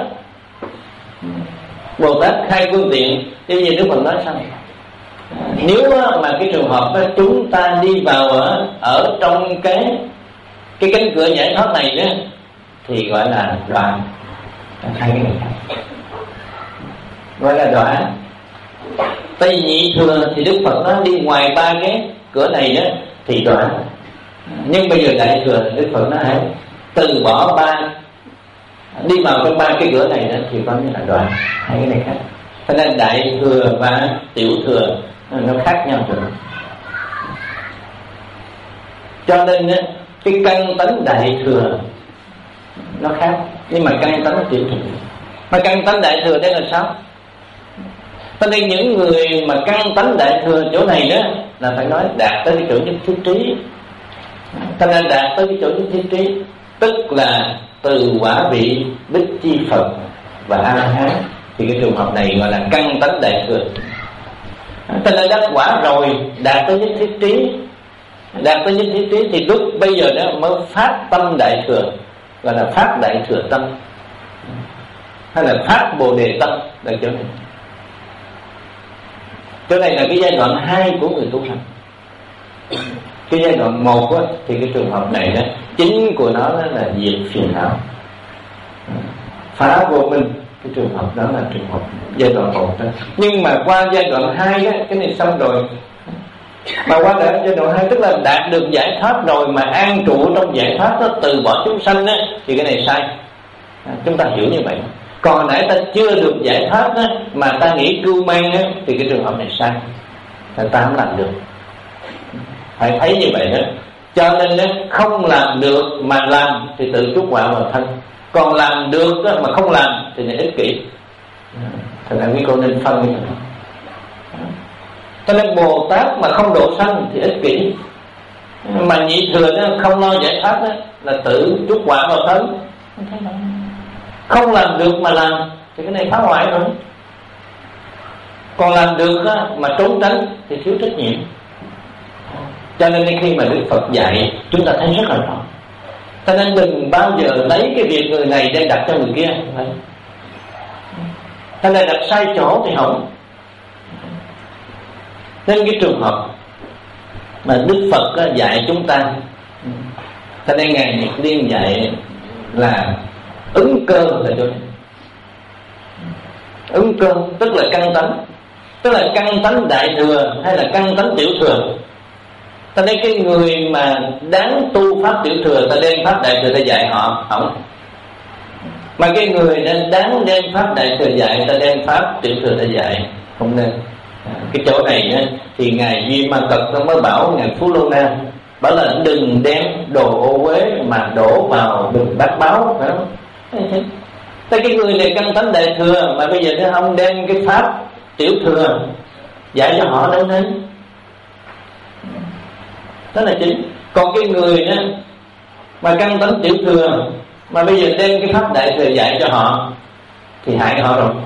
Bồ Tát khai phương tiện, như vậy Đức Phật nói sao? Nếu mà cái trường hợp đó, chúng ta đi vào ở, ở trong cái cái cánh cửa giải thoát này đó, thì gọi là đoạn. Hai cái này gọi là đoạn. Tây nhị thừa thì Đức Phật nói đi ngoài ba cái cửa này đó thì đoạn. Nhưng bây giờ đại thừa Đức Phật nói hãy từ bỏ ba, đi vào trong ba cái cửa này đó thì có nghĩa là đoạn. Hai cái này khác. Cho nên đại thừa và tiểu thừa nó khác nhau rồi. Cho nên cái căn tánh đại thừa nó khác, nhưng mà căn tánh tiểu thừa. Mà căn tánh đại thừa đây là sao? Cho nên những người mà căn tánh đại thừa chỗ này đó là phải nói đạt tới cái chỗ nhất thiết trí. Cho nên đạt tới cái chỗ nhất thiết trí, tức là từ quả vị Bích Chi Phật và A La Hán, thì cái trường hợp này gọi là căn tánh đại thừa. Cho nên đắc quả rồi, đạt tới nhất thiết trí, đạt tới nhất thiết trí thì lúc bây giờ đó mới phát tâm đại thừa, gọi là phát đại thừa tâm, hay là phát bồ đề tâm. Là chỗ này. Chỗ này là cái giai đoạn hai của người tu hành. Cái giai đoạn một á, thì cái trường hợp này đó, chính của nó đó là diệt phiền não, phá vô minh. Cái trường hợp đó là trường hợp giai đoạn một đó. Nhưng mà qua giai đoạn hai đó, cái này xong rồi, mà qua giai đoạn hai tức là đạt được giải thoát rồi mà an trụ trong giải thoát đó, từ bỏ chúng sanh đó, thì cái này sai. Chúng ta hiểu như vậy. Còn nãy ta chưa được giải thoát đó, mà ta nghĩ cưu mang đó, thì cái trường hợp này sai, ta không làm được. Phải thấy như vậy đó. Cho nên đó, không làm được mà làm thì tự chuốc họa vào thân. Còn làm được đó, mà không làm thì là ích kỷ. Thật ra quý cô nên phân như vậy. Cho nên Bồ Tát mà không độ sanh thì ích kỷ, mà nhị thừa đó, không lo giải thoát đó, là tự chuốc họa vào thân. Không làm được mà làm thì cái này phá hoại rồi. Còn làm được đó, mà trốn tránh thì thiếu trách nhiệm. Cho nên khi mà Đức Phật dạy, chúng ta thấy rất là rõ. Cho nên đừng bao giờ lấy cái việc người này đem đặt cho người kia. Cho nên đặt sai chỗ thì hỏng. Nên cái trường hợp mà Đức Phật dạy chúng ta, cho nên Ngài Nhật Liên dạy là ứng cơ là chỗ này. Ứng cơ tức là căn tánh, tức là căn tánh đại thừa hay là căn tánh tiểu thừa. Ta thấy cái người mà đáng tu pháp tiểu thừa, ta đem pháp đại thừa ta dạy họ không. Mà cái người nên đáng đem pháp đại thừa dạy, ta đem pháp tiểu thừa ta dạy không nên. Cái chỗ này á, thì Ngài Duy Ma Cật nó mới bảo Ngài Phú Lô Na, bảo là đừng đem đồ ô uế mà đổ vào bình bát báo, phải không? Thế cái người này căn tánh đại thừa mà bây giờ nó không đem cái pháp tiểu thừa dạy cho họ đâu nên. Đó là chính. Còn cái người đó mà căn tánh tiểu thừa mà bây giờ đem cái pháp đại thừa dạy cho họ thì hại họ rồi.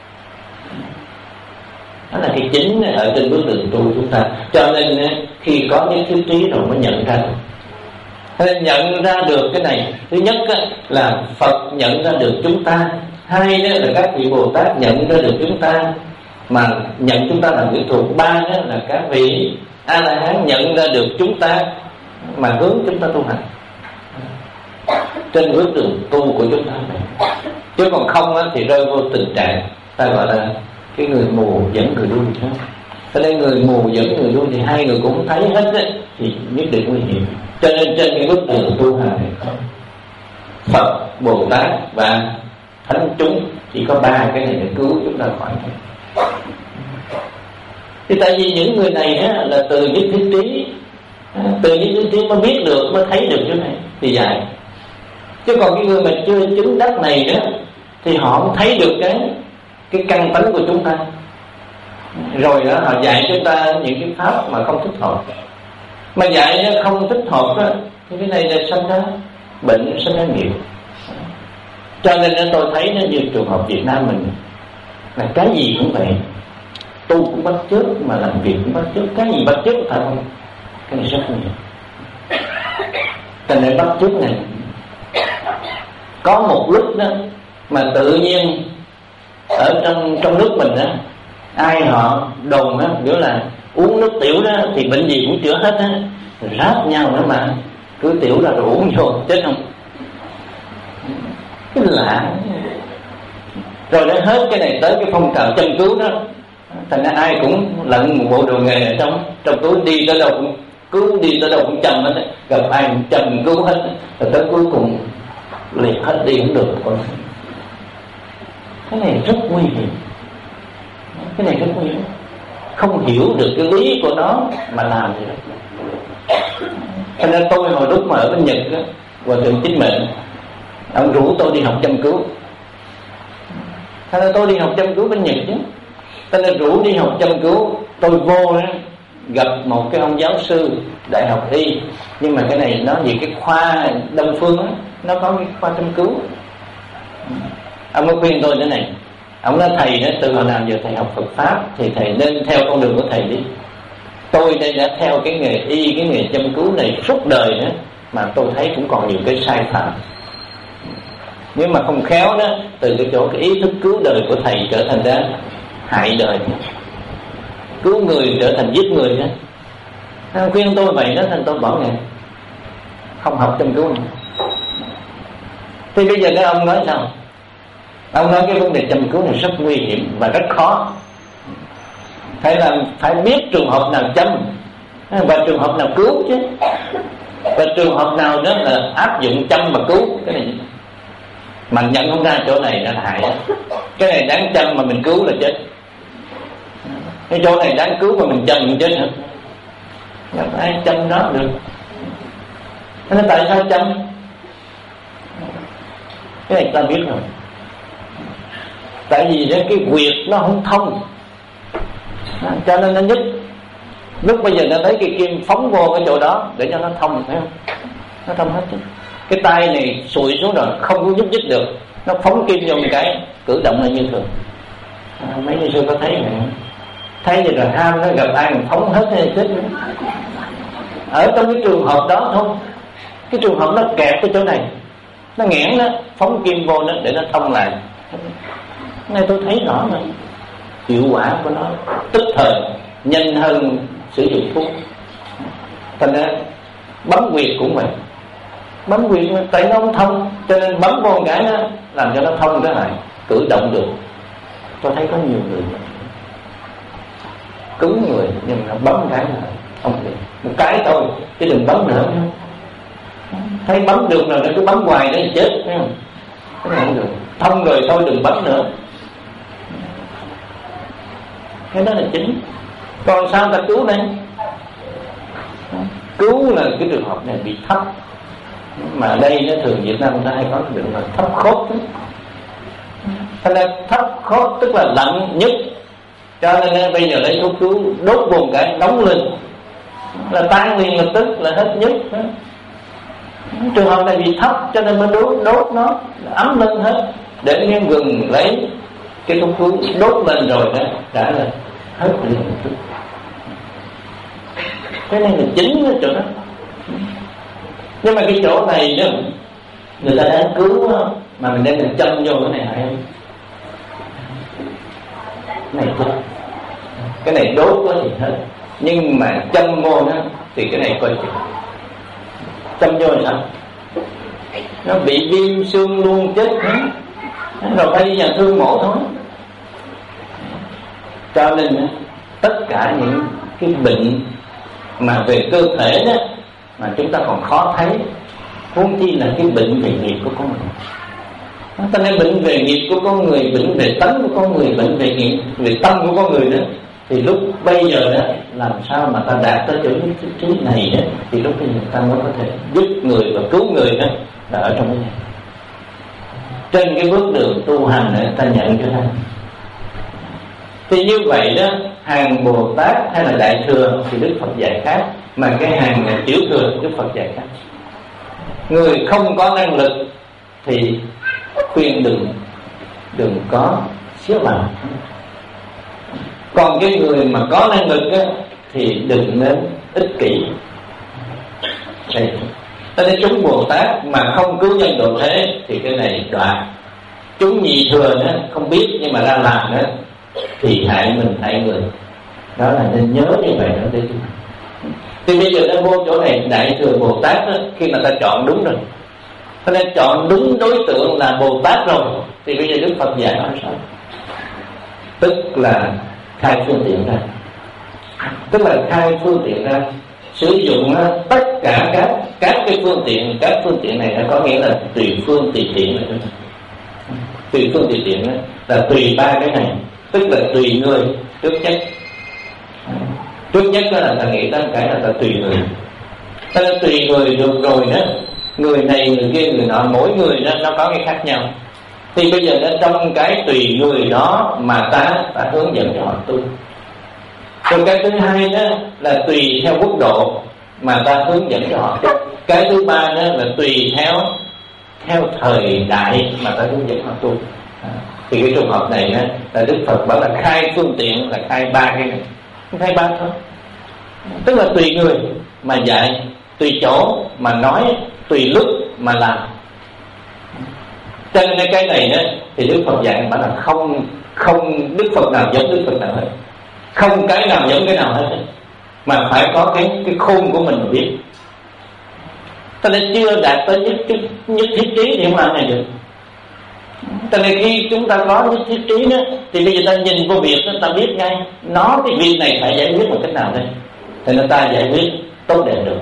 Đó là cái chính ở trên bước đường tu chúng ta. Cho nên khi có những thiết trí rồi mới nhận ra được. Nên nhận ra được cái này, thứ nhất là Phật nhận ra được chúng ta, hai đó là các vị Bồ Tát nhận ra được chúng ta mà nhận chúng ta là người thuộc, ba đó là các vị A La Hán nhận ra được chúng ta mà hướng chúng ta tu hành trên bước đường tu của chúng ta. Chứ còn không thì rơi vô tình trạng ta gọi là cái người mù dẫn người đuôi. Cho nên người mù dẫn người đuôi thì hai người cũng thấy hết ấy, thì nhất định nguy hiểm. Cho nên trên cái bước đường tu hành này, Phật, Bồ Tát và thánh chúng chỉ có ba cái này để cứu chúng ta khỏi. Thì tại vì những người này á, là từ nhất thiết trí, từ nhất thiết trí mới biết được, mới thấy được cái này thì dạy. Chứ còn cái người mà chưa chứng đắc này đó thì họ không thấy được cái cái căn tánh của chúng ta. Rồi đó họ dạy chúng ta những cái pháp mà không thích hợp. Mà dạy nó không thích hợp đó, thì cái này là sanh ra bệnh, sanh ra nghiệp. Cho nên tôi thấy nó như trường hợp Việt Nam mình là cái gì cũng vậy, tu cũng bắt chước mà làm việc cũng bắt chước, cái gì bắt chước phải không? Cái này rất nguy hiểm. Cho nên bắt chước này có một lúc đó mà tự nhiên ở trong trong nước mình đó, ai họ đồn đó, nghĩa là uống nước tiểu đó thì bệnh gì cũng chữa hết á, ráp nhau nữa mà cứ tiểu là rồi uống vô chết không? Cái lạ. Rồi đến hết cái này tới cái phong trào châm cứu đó, thành ra ai cũng lận một bộ đồ nghề ở trong trong túi, đi tới đâu cũng cứu, đi tới đâu cũng châm hết, gặp ai cũng châm cứu hết, rồi tới cuối cùng liệt hết đi cũng được. Cái này rất nguy hiểm. Cái này rất nguy hiểm. Không hiểu được cái lý của nó mà làm gì đó. Cho nên tôi hồi lúc mà ở bên Nhật á, Hòa Thượng Chính Mệnh ông rủ tôi đi học châm cứu. Cho nên tôi đi học châm cứu bên Nhật chứ. Cho nên rủ đi học châm cứu, tôi vô đó, gặp một cái ông giáo sư đại học y Nhưng mà cái này nó vì cái khoa đông phương á, nó có cái khoa châm cứu. Ông mới khuyên tôi thế này, ông nói thầy đó, từ hồi nào giờ thầy học Phật pháp thì thầy nên theo con đường của thầy đi. Tôi đây đã theo cái nghề y, cái nghề châm cứu này suốt đời nữa, mà tôi thấy cũng còn nhiều cái sai phạm. Nếu mà không khéo đó, từ cái chỗ cái ý thức cứu đời của thầy trở thành ra hại đời, cứu người trở thành giết người đó. Ông khuyên tôi vậy đó, thành tôi bỏ nghề, không học châm cứu nữa. Thì bây giờ cái ông nói sao? Ông nói cái vấn đề châm cứu này rất nguy hiểm và rất khó. Phải là phải biết trường hợp nào châm và trường hợp nào cứu chứ. Và trường hợp nào đó là áp dụng châm mà cứu. Cái này mà nhận không ra chỗ này là hại. Cái này đáng châm mà mình cứu là chết. Cái chỗ này đáng cứu mà mình châm mình chết hả? Không ai châm đó được. Thế nên tại sao châm? Cái này ta biết rồi. Tại vì cái quyệt nó không thông, cho nên nó nhức. Lúc bây giờ nó lấy cái kim phóng vô cái chỗ đó để cho nó thông, phải không? Nó thông hết chứ. Cái tay này sụi xuống rồi không có nhúc nhích được, nó phóng kim vô một cái cử động là như thường. À, mấy người xưa có thấy này, thấy vậy rồi ham nó gặp ai mình phóng hết hay chết nữa. Ở trong cái trường hợp đó thôi, cái trường hợp nó kẹt cái chỗ này, nó nghẽn đó, phóng kim vô nó để nó thông lại. Này tôi thấy rõ mà hiệu quả của nó tức thời, nhanh hơn sử dụng thuốc. Thành ra bấm huyệt cũng vậy, bấm huyệt tại nó không thông, cho nên bấm vô một cái đó làm cho nó thông cái này, cử động được. Tôi thấy có nhiều người cứng người nhưng mà bấm một cái là không được, một cái thôi chứ đừng bấm nữa. Thấy bấm được rồi nó cứ bấm hoài nó chết, thấy không? Cái này không được, thông rồi thôi đừng bấm nữa. Cái đó là chính. Còn sao ta cứu đây? Cứu là cái trường hợp này bị thấp, mà đây nó thường Việt Nam ta hay có cái trường hợp thấp khớp. Thành ra thấp khớp tức là lạnh nhất, cho nên bây giờ lấy thuốc cứu đốt vùng cái nóng lên là tan liền lập tức là hết nhất. Trường hợp này bị thấp cho nên mới đốt đốt nó ấm lên hết, để nghe gừng lấy cái thuốc cứu đốt lên rồi đó đã là hết liền lập tức. Cái này là chính cái chỗ đó. Nhưng mà cái chỗ này đó người ta đang cứu đó, mà mình đang mình châm vô cái này hại không? Cái này thôi, cái này đốt có thì hết, nhưng mà châm vô đó thì cái này coi chừng. Châm vô là sao? Nó bị viêm xương luôn chết hết, rồi phải đi nhà thương mổ thôi. Cho nên tất cả những cái bệnh mà về cơ thể đó mà chúng ta còn khó thấy, huống chi là cái bệnh về nghiệp của con người. Ta nói bệnh về nghiệp của con người, bệnh về tánh của con người, bệnh về nghiệp, về tâm của con người đó, thì lúc bây giờ đó làm sao mà ta đạt tới chỗ trí này đó, thì lúc bây giờ ta mới có thể giúp người và cứu người đó là ở trong cái này. Trên cái bước đường tu hành này ta nhận cho ta. Thì như vậy đó, hàng Bồ Tát hay là Đại Thừa thì Đức Phật dạy khác, mà cái hàng này Tiểu Thừa Đức Phật dạy khác. Người không có năng lực thì khuyên đừng đừng có xíu lòng. Còn cái người mà có năng lực á, thì đừng nên ích kỷ. Đây, ta nói chúng Bồ Tát mà không cứu nhân độ thế thì cái này đoạn. Chúng nhị thừa nữa không biết nhưng mà đang làm nữa thì hại mình hại người. Đó là nên nhớ như vậy đó đi. Thì bây giờ ta vô chỗ này Đại Thừa Bồ Tát đó, khi mà ta chọn đúng rồi, ta nên chọn đúng đối tượng là Bồ Tát rồi, thì bây giờ Đức Phật dạy nói sao? Tức là khai phương tiện ra, tức là khai phương tiện ra, sử dụng tất cả các các cái phương tiện, các phương tiện này nó có nghĩa là tùy phương tùy tiện. Tùy phương tùy tiện là tùy ba cái này, tức là tùy người trước nhất. Trước nhất đó là ta nghĩ tới cái là ta tùy người. Ta tùy người được rồi đó, người này người kia người nọ, mỗi người đó nó có cái khác nhau. Thì bây giờ đó, trong cái tùy người đó mà ta ta hướng dẫn cho họ tu. Rồi cái thứ hai đó là tùy theo quốc độ, mà ta hướng dẫn cho họ. Cái thứ ba đó là tùy theo theo thời đại mà ta hướng dẫn họ tu. À, thì cái trường hợp này đó, là Đức Phật bảo là khai phương tiện là khai ba cái này, khai ba thôi. Tức là tùy người mà dạy, tùy chỗ mà nói, tùy lúc mà làm. Cho nên cái này đó, thì Đức Phật dạy bảo là không không Đức Phật nào giống Đức Phật nào hết, không cái nào giống cái nào hết, mà phải có cái cái khôn của mình mà biết. Ta nên chưa đạt tới nhất nhất thiết trí thì không làm này được. Cho nên khi chúng ta có nhất thiết trí đó, thì bây giờ ta nhìn vô việc đó, ta biết ngay nó cái việc này phải giải quyết một cách nào đây, thì người ta giải quyết tốt đẹp được.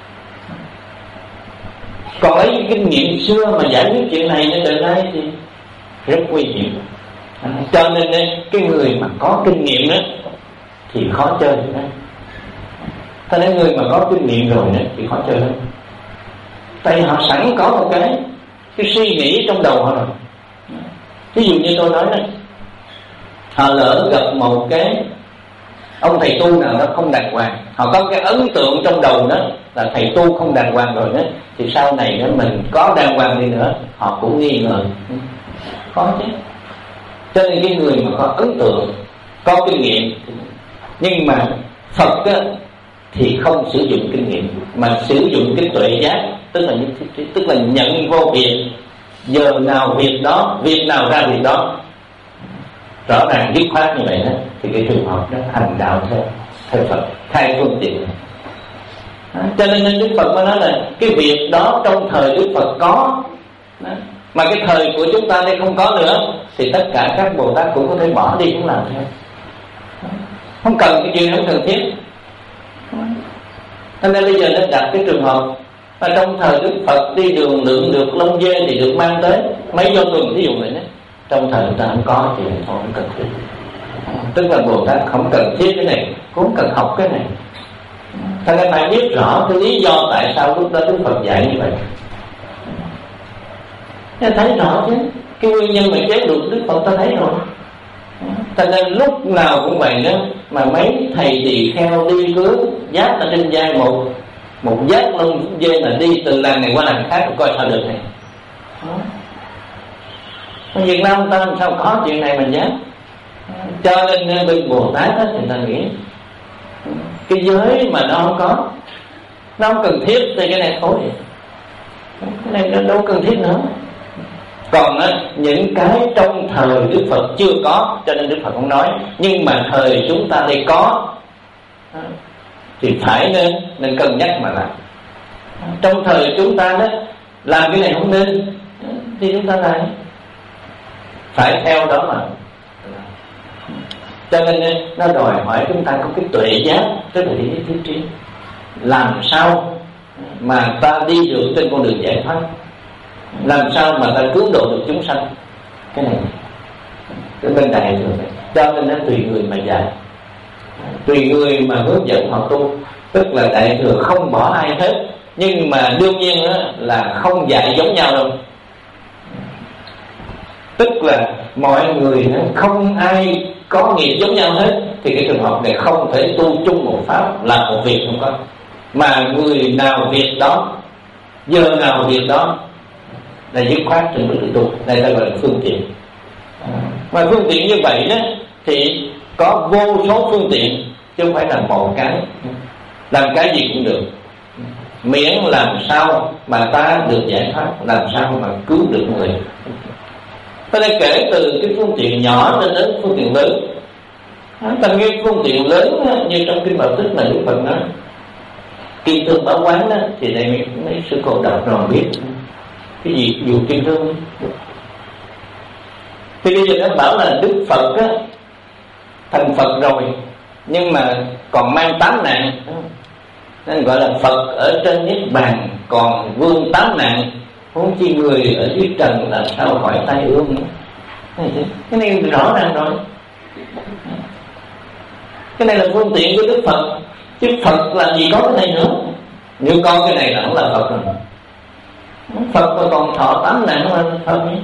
Còn lấy kinh nghiệm xưa mà giải quyết chuyện này đến đời nay thì rất nguy hiểm. À, cho nên cái người mà có kinh nghiệm đó thì khó chơi đó. Cho nên người mà có kinh nghiệm rồi đó thì khó chơi lắm. Tại vì họ sẵn có một cái cái suy nghĩ trong đầu họ rồi. Ví dụ như tôi nói đó, họ lỡ gặp một cái ông thầy tu nào đó không đàng hoàng, họ có cái ấn tượng trong đầu đó là thầy tu không đàng hoàng rồi đó, thì sau này đó mình có đàng hoàng đi nữa họ cũng nghi ngờ. Có chứ. Cho nên cái người mà có ấn tượng, có kinh nghiệm, nhưng mà Phật á, thì không sử dụng kinh nghiệm mà sử dụng cái tuệ giác, tức là những tức là nhận vô việc, giờ nào việc đó, việc nào ra việc đó, rõ ràng dứt khoát như vậy đó, thì cái trường hợp đó hành đạo theo theo Phật, khai phương tiện này. À, cho nên Đức Phật mới nói là cái việc đó trong thời Đức Phật có đó, mà cái thời của chúng ta đây không có nữa, thì tất cả các Bồ Tát cũng có thể bỏ đi cũng làm theo, không cần cái chuyện không cần thiết. Cho nên bây giờ nó đặt cái trường hợp mà trong thời Đức Phật đi đường lượn được lông dê thì được mang tới mấy vô tuần, ví dụ vậy đó. Trong thời người ta không có thì thôi không cần thiết. Tức là Bồ Tát không cần thiết cái này, cũng không cần học cái này. Cho nên phải biết rõ cái lý do tại sao lúc đó Đức Phật dạy như vậy. Nên thấy rõ chứ, cái nguyên nhân mà chế được Đức Phật ta thấy rồi. Cho nên lúc nào cũng vậy đó, mà mấy thầy tỳ kheo đi cứ dắt ở trên vai một một dắt lông dê là đi từ làng này qua làng khác, coi sao được này. Ở Việt Nam ta làm sao có chuyện này mình dám. Cho nên bên Bồ Tát đó, thì ta nghĩ cái giới mà nó không có, nó không cần thiết thì cái này thôi, cái này nó đâu cần thiết nữa. Còn á, những cái trong thời Đức Phật chưa có, cho nên Đức Phật không nói, nhưng mà thời chúng ta đây có thì phải nên nên cân nhắc mà làm. Trong thời chúng ta đó làm cái này không nên thì chúng ta làm, phải theo đó mà. Cho nên nó đòi hỏi chúng ta có cái tuệ giác, tức là cái thiết trí, làm sao mà ta đi được trên con đường giải thoát, làm sao mà ta cứu độ được chúng sanh. Cái này cái bên đại thừa, cho nên nó tùy người mà dạy, tùy người mà hướng dẫn họ tu. Tức là đại thừa không bỏ ai hết, nhưng mà đương nhiên là không dạy giống nhau đâu. Tức là mọi người không ai có nghiệp giống nhau hết, thì cái trường hợp này không thể tu chung một pháp, làm một việc không có, mà người nào việc đó, giờ nào việc đó là dứt khoát trên bước tu. Đây ta gọi là phương tiện. Mà phương tiện như vậy đó thì có vô số phương tiện, chứ không phải là một cái. Làm cái gì cũng được, miễn làm sao mà ta được giải thoát, làm sao mà cứu được người. Ta đây kể từ cái phương tiện nhỏ đến đến phương tiện lớn. Ta nghe phương tiện lớn đó, như trong kinh Bảo Tích là Đức Phật nói kim thương bảo quán đó, thì đây mấy, mấy sư cô đọc rồi biết cái gì dù kim thương. Thì bây giờ nó bảo là Đức Phật á, thành Phật rồi nhưng mà còn mang tám nạn, nên gọi là Phật ở trên niết bàn còn vương tám nạn, huống chi người ở dưới trần làm sao khỏi tai ương. Cái này rõ ràng rồi. Cái này là phương tiện của Đức Phật, chứ Phật làm gì có cái này nữa. Nếu có cái này là không là Phật rồi. Phật mà còn thọ tám nạn mà Phật nhé.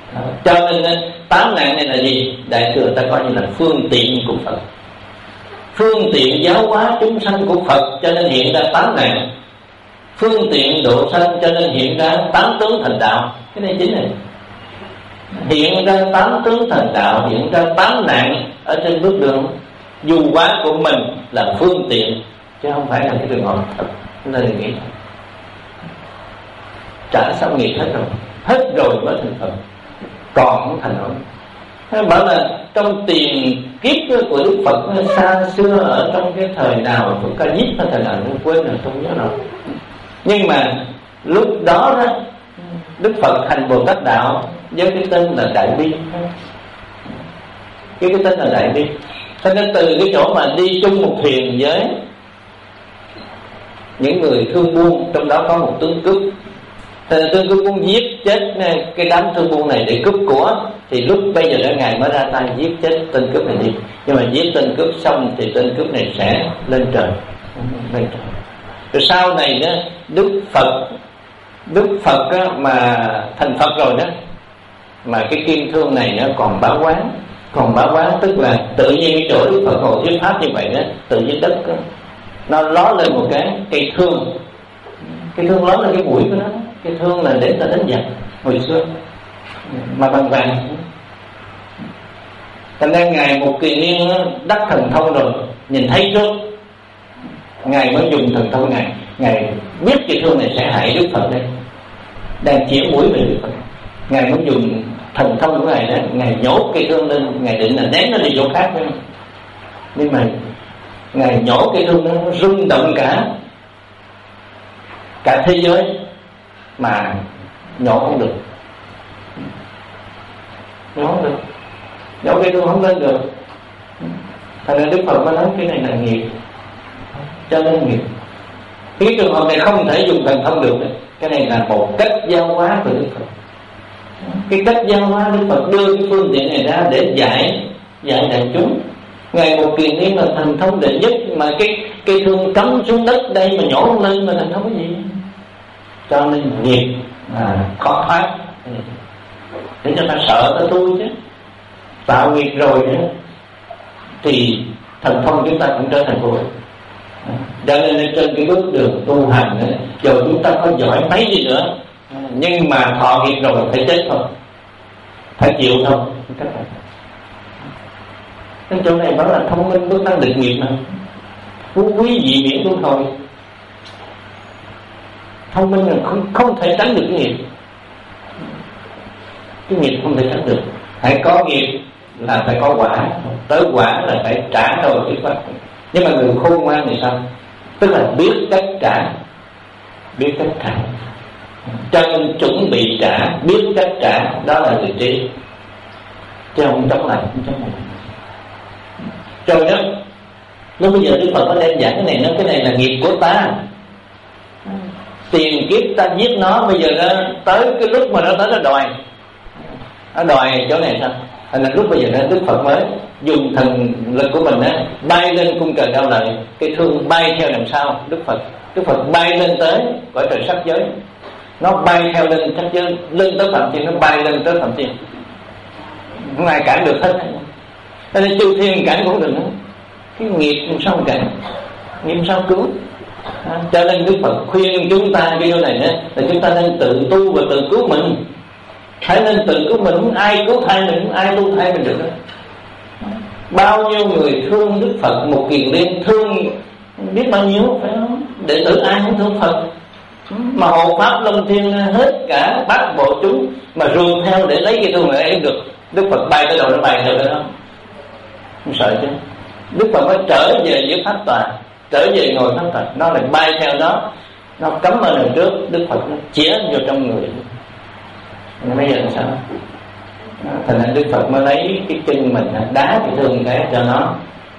Cho nên tám nạn này là gì? Đại thừa ta coi như là phương tiện của Phật. phương tiện giáo hóa chúng sanh của Phật cho nên hiện ra tám nạn, phương tiện độ sanh cho nên hiện ra tám tướng thành đạo. Cái này chính này, hiện ra tám tướng thành đạo, hiện ra tám nạn ở trên bước đường dù hóa của mình là phương tiện, chứ không phải là cái đường ngọn thật. Nên nghĩ trả xong nghiệp hết rồi, hết rồi mới thành Phật, còn không thành nổi. Thế bảo là trong tiền kiếp của Đức Phật xa xưa ở trong cái thời nào, của Ca Diếp hay thời nào không quên rồi, không nhớ rồi. Nhưng mà lúc đó đó Đức Phật hành Bồ Tát đạo với cái tên là Đại Bi, cái cái tên là Đại Bi. Cho nên từ cái chỗ mà đi chung một thuyền với những người thương buôn, trong đó có một tướng cướp, thì tướng cướp muốn giết chết cái đám thương buôn này để cướp của, thì lúc bây giờ đó Ngài mới ra tay giết chết tên cướp này đi. Nhưng mà giết tên cướp xong thì tên cướp này sẽ lên trời, lên trời. Rồi sau này đó Đức Phật Đức Phật á, mà thành Phật rồi đó, mà cái kim thương này nó còn báo quán, còn báo quán tức là tự nhiên cái chỗ Đức Phật ngồi thuyết pháp như vậy đó, tự nhiên đất đó, nó ló lên một cái cây thương. Cái thương ló lên cái mũi của nó, cái thương là đến là đến giặc hồi xưa mà bằng vàng. Thành ra Ngài một kỳ niên đắc thần thông rồi, nhìn thấy trước, Ngài mới dùng thần thông Ngài. Ngài biết cái thương này sẽ hại Đức Phật đây, đang chĩa mũi về Đức Phật. Ngài mới dùng thần thông của Ngài đó, Ngài nhổ cây thương lên, Ngài định là ném nó đi chỗ khác thôi. Nhưng mà Ngài nhổ cây thương nó rung động cả cả thế giới mà nhổ không được, nhổ không được, nhổ cây thương không lên được. Thành ra Đức Phật mới nói cái này là nghiệp, cho nên nghiệp. Cái trường hợp này không thể dùng thần thông được. Cái này là một cách giáo hóa của Đức Phật. Cái cách giáo hóa Đức Phật đưa cái phương tiện này ra để dạy dạy đại chúng. Ngài một kiền niên là thần thông đệ nhất, mà cái cây thương cắm xuống đất đây mà nhổ không lên mà thành không có gì. Cho nên nghiệp à, khó thoát, để cho ta sợ ta tu chứ. Tạo nghiệp rồi nữa thì thần thông chúng ta cũng trở thành vô ích. Cho nên trên cái bước đường tu hành ấy, dù chúng ta có giỏi mấy gì nữa, nhưng mà thọ nghiệp rồi phải chết thôi, phải chịu thôi. Cái chỗ này nói là thông minh bước năng định nghiệp mà, phú quý dị miễn tu thôi. Thông minh là không, không thể tránh được cái nghiệp. Cái nghiệp không thể tránh được. Hãy có nghiệp là phải có quả, tới quả là phải trả thôi cái pháp. Nhưng mà người khôn ngoan thì sao? Tức là biết cách trả, biết cách trả, cho nên chuẩn bị trả, biết cách trả, đó là người trí. Chứ không chống lại, không chống lại. Rồi đó, lúc bây giờ Đức Phật có đem giảng cái này, nói cái này là nghiệp của ta. Tiền kiếp ta giết nó, bây giờ nó tới cái lúc mà nó tới nó đòi, nó đòi chỗ này sao? Thành là lúc bây giờ Đức Phật mới dùng thần lực của mình á, bay lên cung trời cao lợi, cái thương bay theo đằng sau Đức Phật. Đức Phật bay lên tới cõi trời sắc giới, nó bay theo lên sắc giới, lên tới phạm thiên, nó bay lên tới phạm thiên, không ai cản được hết. Cho nên chư thiên cản cũng được nữa. Cái nghiệp làm sao cản, nghiệp sao cứu. À, cho nên Đức Phật khuyên chúng ta cái điều này đó, là chúng ta nên tự tu và tự cứu mình. Hãy nên tự cứu mình, không ai cứu thay mình, không ai tu thay mình được đó. Bao nhiêu người thương Đức Phật một kiền liên, thương biết bao nhiêu, phải không? Đệ tử ai không thương Phật, mà hộ pháp lâm thiên hết cả bát bộ chúng mà ruồng theo để lấy cái thương này được. Đức Phật bay tới đâu nó bay theo đó, không sợ chứ. Đức Phật mới trở về với pháp tòa, trở về ngồi pháp tòa, nó lại bay theo nó, nó cắm ở đằng trước, Đức Phật nó chĩa vô trong người. Bây giờ làm sao? Thành ra Đức Phật mới lấy cái chân mình đá cái thương cái cho nó,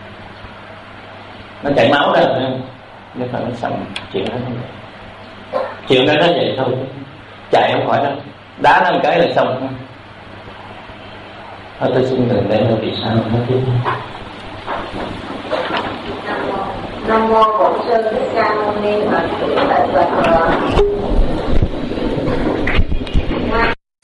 nó chảy máu ra rồi. Đức Phật nó xong chuyện đó không vậy. Chuyện đó nó vậy thôi, chạy không khỏi đâu, đá nó một cái là xong. Thôi tôi xin đừng để vì sao nó tiếp. Nam mô Bổn Sư Thích Ca Mâu Ni Phật.